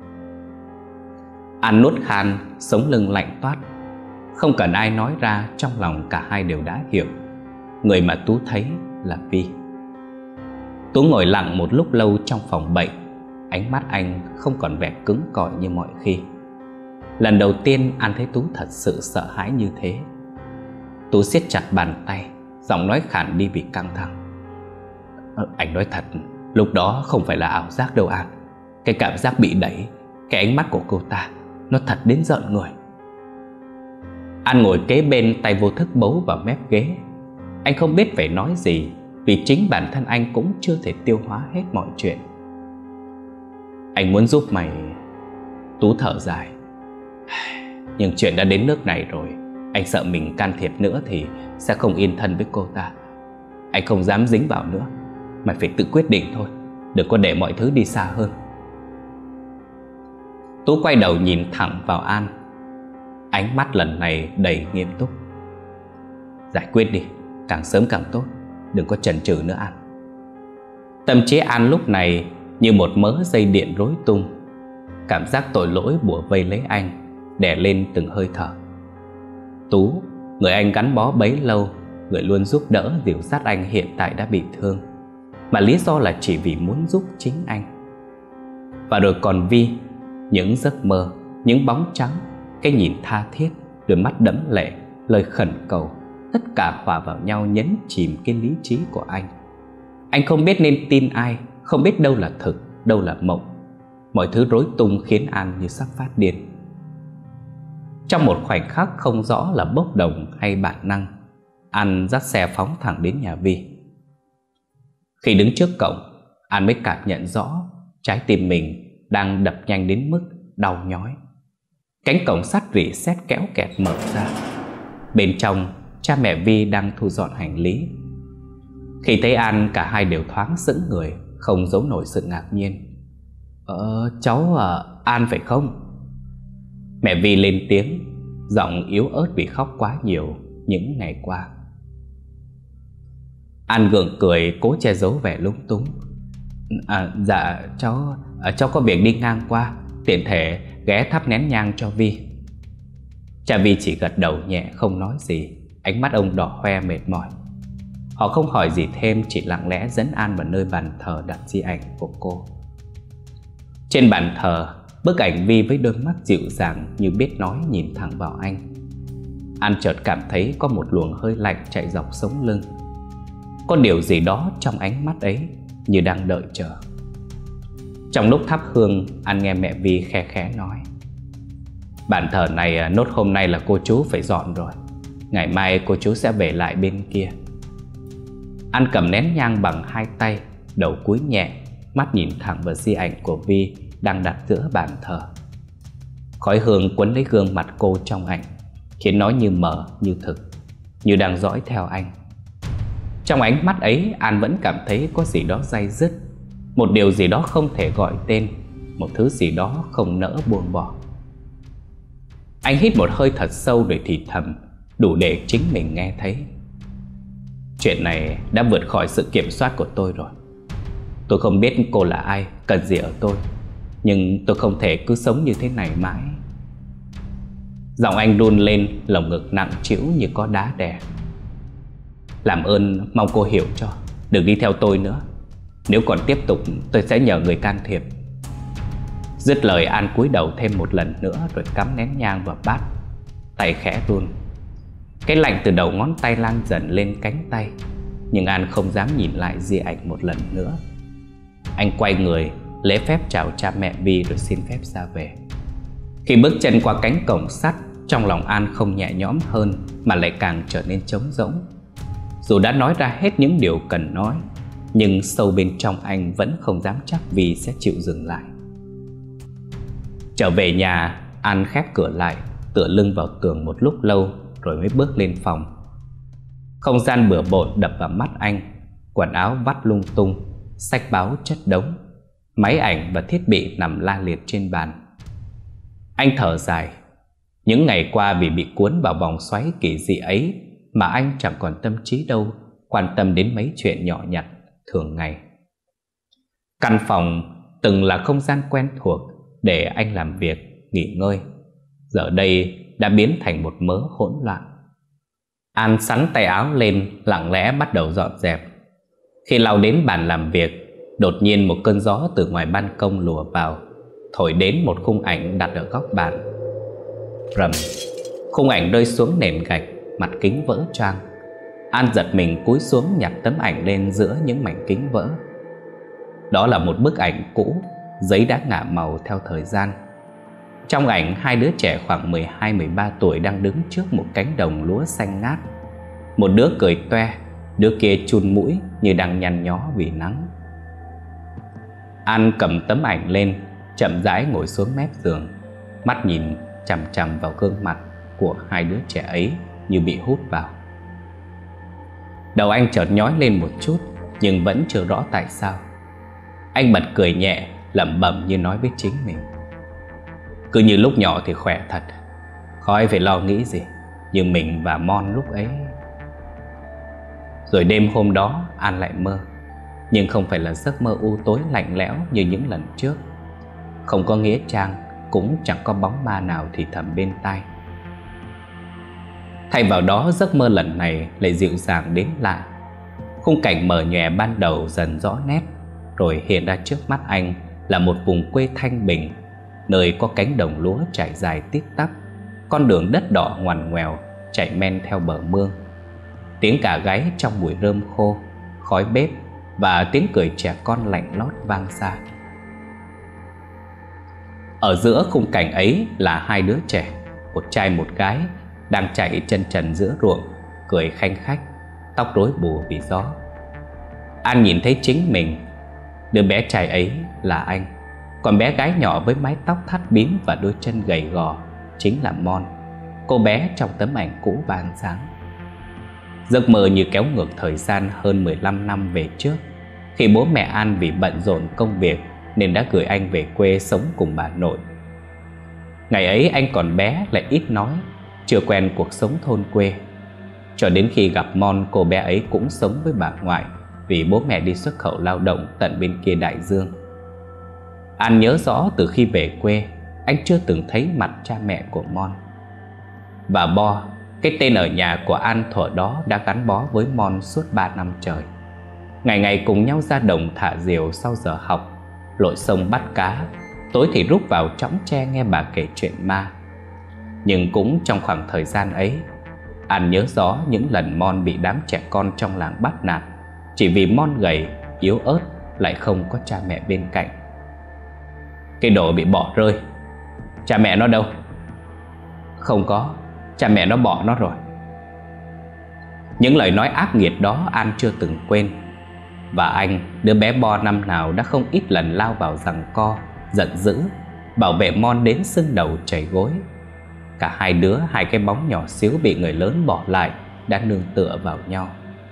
An nuốt khan, sống lưng lạnh toát. Không cần ai nói ra, trong lòng cả hai đều đã hiểu. Người mà Tú thấy là Vi. Tú ngồi lặng một lúc lâu trong phòng bệnh. Ánh mắt anh không còn vẻ cứng cỏi như mọi khi. Lần đầu tiên An thấy Tú thật sự sợ hãi như thế. Tú siết chặt bàn tay, giọng nói khản đi vì căng thẳng. Anh nói thật, lúc đó không phải là ảo giác đâu An. Cái cảm giác bị đẩy, cái ánh mắt của cô ta, nó thật đến giận người. An ngồi kế bên, tay vô thức bấu vào mép ghế. Anh không biết phải nói gì, vì chính bản thân anh cũng chưa thể tiêu hóa hết mọi chuyện. Anh muốn giúp mày. Tú thở dài. Nhưng chuyện đã đến nước này rồi, anh sợ mình can thiệp nữa thì sẽ không yên thân với cô ta. Anh không dám dính vào nữa. Mày phải tự quyết định thôi, đừng có để mọi thứ đi xa hơn. Tú quay đầu nhìn thẳng vào An. Ánh mắt lần này đầy nghiêm túc. Giải quyết đi, càng sớm càng tốt, đừng có chần chừ nữa An. Tâm trí An lúc này như một mớ dây điện rối tung. Cảm giác tội lỗi bủa vây lấy anh, đè lên từng hơi thở. Tú, người anh gắn bó bấy lâu, người luôn giúp đỡ dìu dắt anh hiện tại đã bị thương, mà lý do là chỉ vì muốn giúp chính anh. Và rồi còn Vi, những giấc mơ, những bóng trắng, cái nhìn tha thiết, đôi mắt đẫm lệ, lời khẩn cầu, tất cả hòa vào nhau nhấn chìm cái lý trí của anh. Anh không biết nên tin ai, không biết đâu là thực, đâu là mộng. Mọi thứ rối tung khiến An như sắp phát điên. Trong một khoảnh khắc không rõ là bốc đồng hay bản năng, An dắt xe phóng thẳng đến nhà Vi. Khi đứng trước cổng, An mới cảm nhận rõ trái tim mình đang đập nhanh đến mức đau nhói. Cánh cổng sắt rỉ sét kéo kẹt mở ra. Bên trong, cha mẹ Vi đang thu dọn hành lý. Khi thấy An, cả hai đều thoáng sững người, không giấu nổi sự ngạc nhiên. Cháu An phải không? Mẹ Vi lên tiếng, giọng yếu ớt vì khóc quá nhiều những ngày qua. An gượng cười, cố che giấu vẻ lúng túng. Dạ cháu có việc đi ngang qua, tiện thể ghé thắp nén nhang cho Vi. Cha Vi chỉ gật đầu nhẹ không nói gì. Ánh mắt ông đỏ hoe mệt mỏi. Họ không hỏi gì thêm, chỉ lặng lẽ dẫn An vào nơi bàn thờ đặt di ảnh của cô. Trên bàn thờ, bức ảnh Vi với đôi mắt dịu dàng như biết nói nhìn thẳng vào anh. An chợt cảm thấy có một luồng hơi lạnh chạy dọc sống lưng. Có điều gì đó trong ánh mắt ấy như đang đợi chờ. Trong lúc thắp hương, An nghe mẹ Vi khe khẽ nói: Bàn thờ này nốt hôm nay là cô chú phải dọn rồi. Ngày mai cô chú sẽ về lại bên kia. An cầm nén nhang bằng hai tay, đầu cúi nhẹ, mắt nhìn thẳng vào di ảnh của Vi đang đặt giữa bàn thờ. Khói hương quấn lấy gương mặt cô trong ảnh, khiến nó như mờ như thực, như đang dõi theo anh. Trong ánh mắt ấy, An vẫn cảm thấy có gì đó day dứt, một điều gì đó không thể gọi tên, một thứ gì đó không nỡ buông bỏ. Anh hít một hơi thật sâu rồi thì thầm, đủ để chính mình nghe thấy: Chuyện này đã vượt khỏi sự kiểm soát của tôi rồi. Tôi không biết cô là ai, cần gì ở tôi, nhưng tôi không thể cứ sống như thế này mãi. Giọng anh run lên, lồng ngực nặng trĩu như có đá đè. Làm ơn mong cô hiểu cho, đừng đi theo tôi nữa. Nếu còn tiếp tục, tôi sẽ nhờ người can thiệp. Dứt lời, An cúi đầu thêm một lần nữa rồi cắm nén nhang vào bát. Tay khẽ run. Cái lạnh từ đầu ngón tay lan dần lên cánh tay, nhưng An không dám nhìn lại di ảnh một lần nữa. Anh quay người, lễ phép chào cha mẹ Vi rồi xin phép ra về. Khi bước chân qua cánh cổng sắt, trong lòng An không nhẹ nhõm hơn mà lại càng trở nên trống rỗng. Dù đã nói ra hết những điều cần nói, nhưng sâu bên trong anh vẫn không dám chắc Vi sẽ chịu dừng lại. Trở về nhà, An khép cửa lại, tựa lưng vào tường một lúc lâu rồi mới bước lên phòng. Không gian bừa bộn đập vào mắt anh, quần áo vắt lung tung, sách báo chất đống, máy ảnh và thiết bị nằm la liệt trên bàn. Anh thở dài. Những ngày qua vì bị cuốn vào vòng xoáy kỳ dị ấy mà anh chẳng còn tâm trí đâu quan tâm đến mấy chuyện nhỏ nhặt thường ngày. Căn phòng từng là không gian quen thuộc để anh làm việc, nghỉ ngơi, giờ đây đã biến thành một mớ hỗn loạn. An xắn tay áo lên, lặng lẽ bắt đầu dọn dẹp. Khi lau đến bàn làm việc, đột nhiên một cơn gió từ ngoài ban công lùa vào, thổi đến một khung ảnh đặt ở góc bàn. Rầm, khung ảnh rơi xuống nền gạch, mặt kính vỡ choang. An giật mình cúi xuống nhặt tấm ảnh lên giữa những mảnh kính vỡ. Đó là một bức ảnh cũ, giấy đã ngả màu theo thời gian. Trong ảnh, hai đứa trẻ khoảng 12-13 tuổi đang đứng trước một cánh đồng lúa xanh ngát. Một đứa cười toe, đứa kia chun mũi như đang nhăn nhó vì nắng. An cầm tấm ảnh lên, chậm rãi ngồi xuống mép giường, mắt nhìn chằm chằm vào gương mặt của hai đứa trẻ ấy như bị hút vào. Đầu anh chợt nhói lên một chút, nhưng vẫn chưa rõ tại sao. Anh bật cười nhẹ, lẩm bẩm như nói với chính mình: cứ như lúc nhỏ thì khỏe thật, khỏi phải lo nghĩ gì, như mình và Mon lúc ấy. Rồi đêm hôm đó An lại mơ, nhưng không phải là giấc mơ u tối lạnh lẽo như những lần trước. Không có nghĩa trang, cũng chẳng có bóng ma nào thì thầm bên tai. Thay vào đó, giấc mơ lần này lại dịu dàng đến lạ. Khung cảnh mờ nhòe ban đầu dần rõ nét, rồi hiện ra trước mắt anh là một vùng quê thanh bình, nơi có cánh đồng lúa trải dài tít tắp, con đường đất đỏ ngoằn ngoèo chạy men theo bờ mương, tiếng cà gáy trong mùi rơm khô, khói bếp và tiếng cười trẻ con lạnh lót vang xa. Ở giữa khung cảnh ấy là hai đứa trẻ, một trai một gái, đang chạy chân trần giữa ruộng, cười khanh khách, tóc rối bù vì gió. An nhìn thấy chính mình. Đứa bé trai ấy là anh, còn bé gái nhỏ với mái tóc thắt bím và đôi chân gầy gò chính là Mon, cô bé trong tấm ảnh cũ ba ánh sáng. Giấc mơ như kéo ngược thời gian hơn 15 năm về trước, khi bố mẹ An vì bận rộn công việc nên đã gửi anh về quê sống cùng bà nội. Ngày ấy anh còn bé, lại ít nói, chưa quen cuộc sống thôn quê. Cho đến khi gặp Mon, cô bé ấy cũng sống với bà ngoại vì bố mẹ đi xuất khẩu lao động tận bên kia đại dương. An nhớ rõ từ khi về quê, anh chưa từng thấy mặt cha mẹ của Mon. Bà Bo, cái tên ở nhà của An thuở đó, đã gắn bó với Mon suốt 3 năm trời. Ngày ngày cùng nhau ra đồng thả diều sau giờ học, lội sông bắt cá, tối thì rúc vào chõng tre nghe bà kể chuyện ma. Nhưng cũng trong khoảng thời gian ấy, An nhớ rõ những lần Mon bị đám trẻ con trong làng bắt nạt, chỉ vì Mon gầy, yếu ớt, lại không có cha mẹ bên cạnh. Cái đồ bị bỏ rơi, cha mẹ nó đâu? Không có, cha mẹ nó bỏ nó rồi. Những lời nói ác nghiệt đó An chưa từng quên. Và anh, đứa bé Bo năm nào đã không ít lần lao vào giằng co, giận dữ, bảo vệ Mon đến sưng đầu chảy gối. Cả hai đứa, hai cái bóng nhỏ xíu bị người lớn bỏ lại, đã nương tựa vào nhau.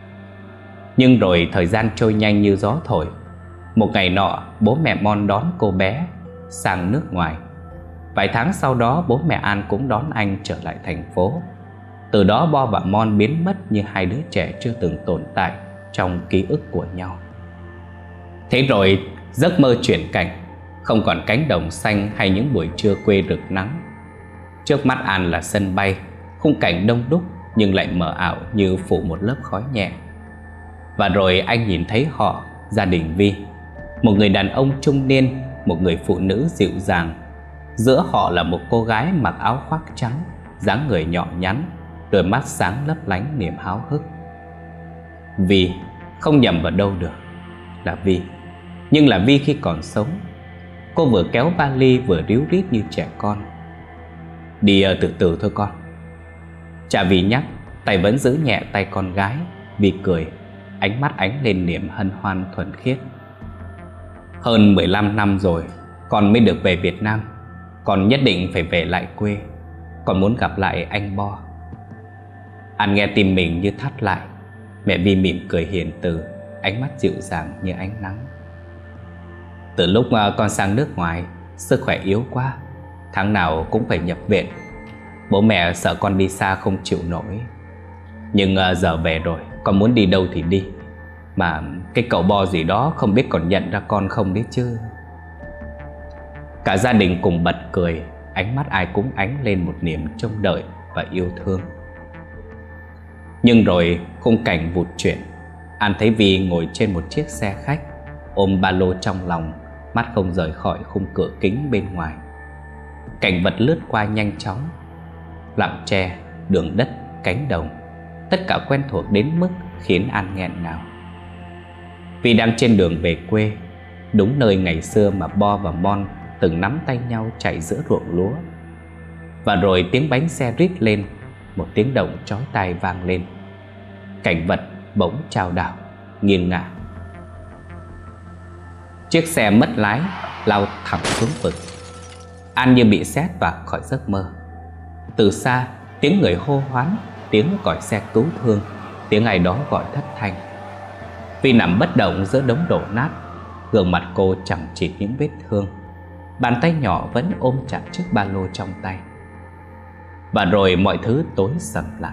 Nhưng rồi thời gian trôi nhanh như gió thổi. Một ngày nọ, bố mẹ Mon đón cô bé sang nước ngoài. Vài tháng sau đó, bố mẹ An cũng đón anh trở lại thành phố. Từ đó Bo và Mon biến mất như hai đứa trẻ chưa từng tồn tại trong ký ức của nhau. Thế rồi giấc mơ chuyển cảnh, không còn cánh đồng xanh hay những buổi trưa quê rực nắng. Trước mắt An là sân bay, khung cảnh đông đúc nhưng lại mờ ảo như phủ một lớp khói nhẹ. Và rồi anh nhìn thấy họ, gia đình Vi, một người đàn ông trung niên, một người phụ nữ dịu dàng. Giữa họ là một cô gái mặc áo khoác trắng, dáng người nhỏ nhắn, đôi mắt sáng lấp lánh niềm háo hức. Vi, không nhầm vào đâu được, là Vi, nhưng là Vi khi còn sống. Cô vừa kéo vali vừa ríu rít như trẻ con. Đi từ từ thôi con. Cha Vi nhắc, tay vẫn giữ nhẹ tay con gái. Vi cười, ánh mắt ánh lên niềm hân hoan thuần khiết. Hơn 15 năm rồi con mới được về Việt Nam. Con nhất định phải về lại quê. Con muốn gặp lại anh Bo. An nghe tim mình như thắt lại. Mẹ Vi mỉm cười hiền từ, ánh mắt dịu dàng như ánh nắng. Từ lúc con sang nước ngoài, sức khỏe yếu quá, tháng nào cũng phải nhập viện. Bố mẹ sợ con đi xa không chịu nổi. Nhưng giờ về rồi, con muốn đi đâu thì đi. Mà cái cậu Bo gì đó không biết còn nhận ra con không đấy chứ. Cả gia đình cùng bật cười, ánh mắt ai cũng ánh lên một niềm trông đợi và yêu thương. Nhưng rồi khung cảnh vụt chuyển. An thấy Vi ngồi trên một chiếc xe khách, ôm ba lô trong lòng, mắt không rời khỏi khung cửa kính bên ngoài. Cảnh vật lướt qua nhanh chóng, lặng tre, đường đất, cánh đồng, tất cả quen thuộc đến mức khiến An nghẹn ngào. Vi đang trên đường về quê, đúng nơi ngày xưa mà Bo và Mon từng nắm tay nhau chạy giữa ruộng lúa. Và rồi tiếng bánh xe rít lên, một tiếng động chói tai vang lên. Cảnh vật bỗng chao đảo, nghiêng ngả. Chiếc xe mất lái lao thẳng xuống vực. An như bị sét vào khỏi giấc mơ. Từ xa, tiếng người hô hoán, tiếng còi xe cứu thương, tiếng ai đó gọi thất thanh. Vi nằm bất động giữa đống đổ nát, gương mặt cô chẳng chịt những vết thương, bàn tay nhỏ vẫn ôm chặt chiếc ba lô trong tay. Và rồi mọi thứ tối sầm lại.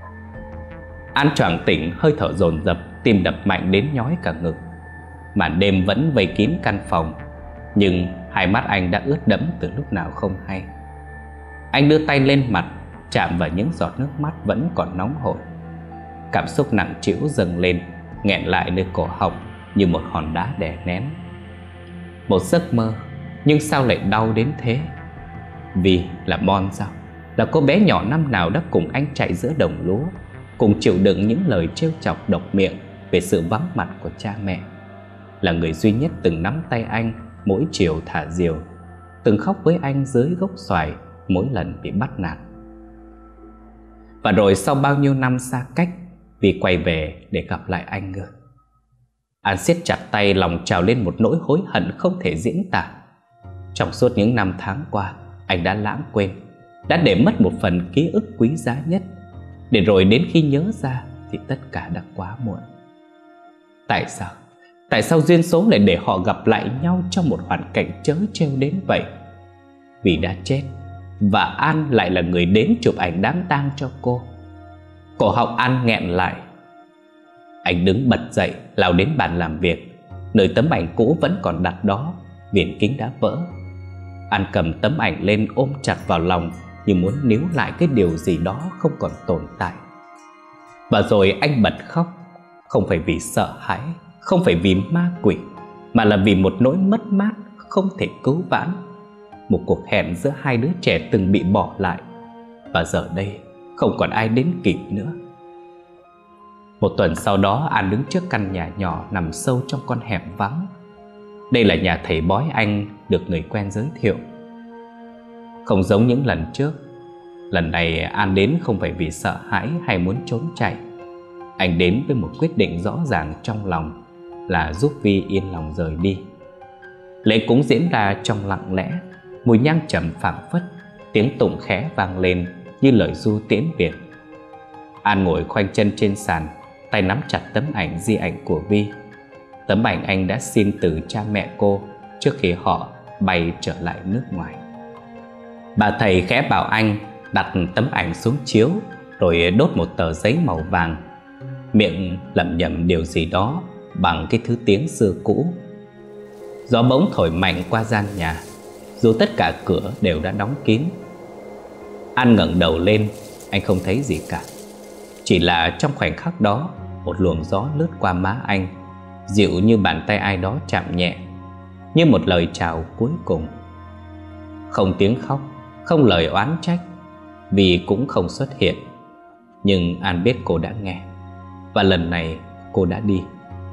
An choàng tỉnh, hơi thở dồn dập, tim đập mạnh đến nhói cả ngực. Màn đêm vẫn vây kín căn phòng, nhưng hai mắt anh đã ướt đẫm từ lúc nào không hay. Anh đưa tay lên mặt, chạm vào những giọt nước mắt vẫn còn nóng hổi. Cảm xúc nặng trĩu dâng lên, nghẹn lại nơi cổ họng như một hòn đá đè nén. Một giấc mơ, nhưng sao lại đau đến thế? Vì là Mon sao? Là cô bé nhỏ năm nào đã cùng anh chạy giữa đồng lúa, cùng chịu đựng những lời trêu chọc độc miệng về sự vắng mặt của cha mẹ. Là người duy nhất từng nắm tay anh mỗi chiều thả diều, từng khóc với anh dưới gốc xoài mỗi lần bị bắt nạt. Và rồi sau bao nhiêu năm xa cách, vì quay về để gặp lại anh ngơ. An siết chặt tay, lòng trào lên một nỗi hối hận không thể diễn tả. Trong suốt những năm tháng qua, anh đã lãng quên, đã để mất một phần ký ức quý giá nhất, để rồi đến khi nhớ ra thì tất cả đã quá muộn. Tại sao? Tại sao duyên số lại để họ gặp lại nhau trong một hoàn cảnh trớ trêu đến vậy? Vì đã chết, và An lại là người đến chụp ảnh đám tang cho cô. Cổ họng An nghẹn lại. Anh đứng bật dậy, lao đến bàn làm việc, nơi tấm ảnh cũ vẫn còn đặt đó, viền kính đã vỡ. An cầm tấm ảnh lên ôm chặt vào lòng, như muốn níu lại cái điều gì đó không còn tồn tại. Và rồi anh bật khóc, không phải vì sợ hãi, không phải vì ma quỷ, mà là vì một nỗi mất mát không thể cứu vãn. Một cuộc hẹn giữa hai đứa trẻ từng bị bỏ lại, và giờ đây không còn ai đến kịp nữa. Một tuần sau đó, An đứng trước căn nhà nhỏ nằm sâu trong con hẻm vắng. Đây là nhà thầy bói anh được người quen giới thiệu. Không giống những lần trước, lần này An đến không phải vì sợ hãi hay muốn trốn chạy. Anh đến với một quyết định rõ ràng trong lòng, là giúp Vi yên lòng rời đi. Lễ cúng diễn ra trong lặng lẽ, mùi nhang trầm phảng phất, tiếng tụng khẽ vang lên như lời du tiễn biệt. An ngồi khoanh chân trên sàn, tay nắm chặt tấm ảnh di ảnh của Vi. Tấm ảnh anh đã xin từ cha mẹ cô trước khi họ bay trở lại nước ngoài. Bà thầy khẽ bảo anh đặt tấm ảnh xuống chiếu, rồi đốt một tờ giấy màu vàng, miệng lẩm nhẩm điều gì đó bằng cái thứ tiếng xưa cũ. Gió bỗng thổi mạnh qua gian nhà, dù tất cả cửa đều đã đóng kín. An ngẩng đầu lên, anh không thấy gì cả. Chỉ là trong khoảnh khắc đó, một luồng gió lướt qua má anh, dịu như bàn tay ai đó chạm nhẹ, như một lời chào cuối cùng. Không tiếng khóc, không lời oán trách, vì cũng không xuất hiện. Nhưng An biết cô đã nghe, và lần này cô đã đi.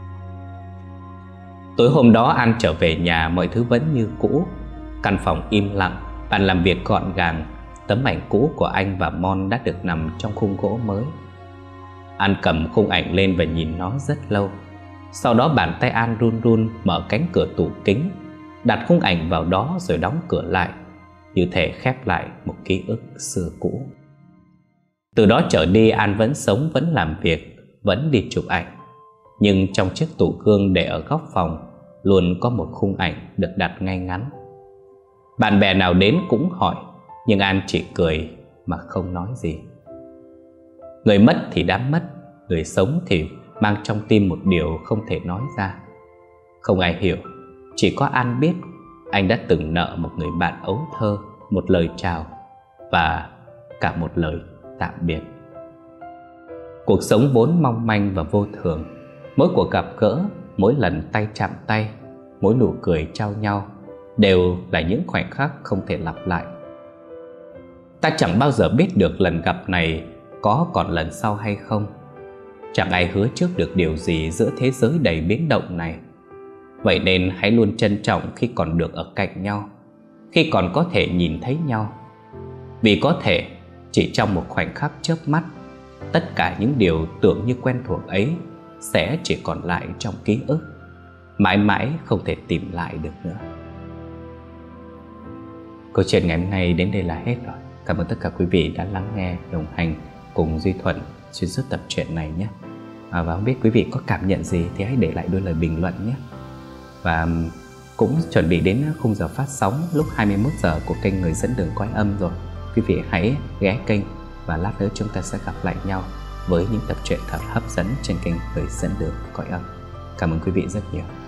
Tối hôm đó An trở về nhà, mọi thứ vẫn như cũ. Căn phòng im lặng, bàn làm việc gọn gàng. Tấm ảnh cũ của anh và Mon đã được nằm trong khung gỗ mới. An cầm khung ảnh lên và nhìn nó rất lâu. Sau đó bàn tay An run run mở cánh cửa tủ kính, đặt khung ảnh vào đó rồi đóng cửa lại. như thể khép lại một ký ức xưa cũ. Từ đó trở đi, An vẫn sống, vẫn làm việc, vẫn đi chụp ảnh. Nhưng trong chiếc tủ gương để ở góc phòng luôn có một khung ảnh được đặt ngay ngắn. Bạn bè nào đến cũng hỏi, nhưng An chỉ cười mà không nói gì. Người mất thì đã mất, người sống thì mang trong tim một điều không thể nói ra. Không ai hiểu, chỉ có An biết anh đã từng nợ một người bạn ấu thơ một lời chào và cả một lời tạm biệt. Cuộc sống vốn mong manh và vô thường. Mỗi cuộc gặp gỡ, mỗi lần tay chạm tay, mỗi nụ cười trao nhau đều là những khoảnh khắc không thể lặp lại. Ta chẳng bao giờ biết được lần gặp này có còn lần sau hay không. Chẳng ai hứa trước được điều gì giữa thế giới đầy biến động này. Vậy nên hãy luôn trân trọng khi còn được ở cạnh nhau, khi còn có thể nhìn thấy nhau. Vì có thể chỉ trong một khoảnh khắc chớp mắt, tất cả những điều tưởng như quen thuộc ấy sẽ chỉ còn lại trong ký ức, mãi mãi không thể tìm lại được nữa. Câu chuyện ngày hôm nay đến đây là hết rồi. Cảm ơn tất cả quý vị đã lắng nghe, đồng hành cùng Duy Thuận xuyên suốt tập truyện này nhé. Và không biết quý vị có cảm nhận gì thì hãy để lại đôi lời bình luận nhé. Và cũng chuẩn bị đến khung giờ phát sóng lúc 21 giờ của kênh Người Dẫn Đường Cõi Âm rồi. Quý vị hãy ghé kênh và lát nữa chúng ta sẽ gặp lại nhau với những tập truyện thật hấp dẫn trên kênh Người Dẫn Đường Cõi Âm. Cảm ơn quý vị rất nhiều.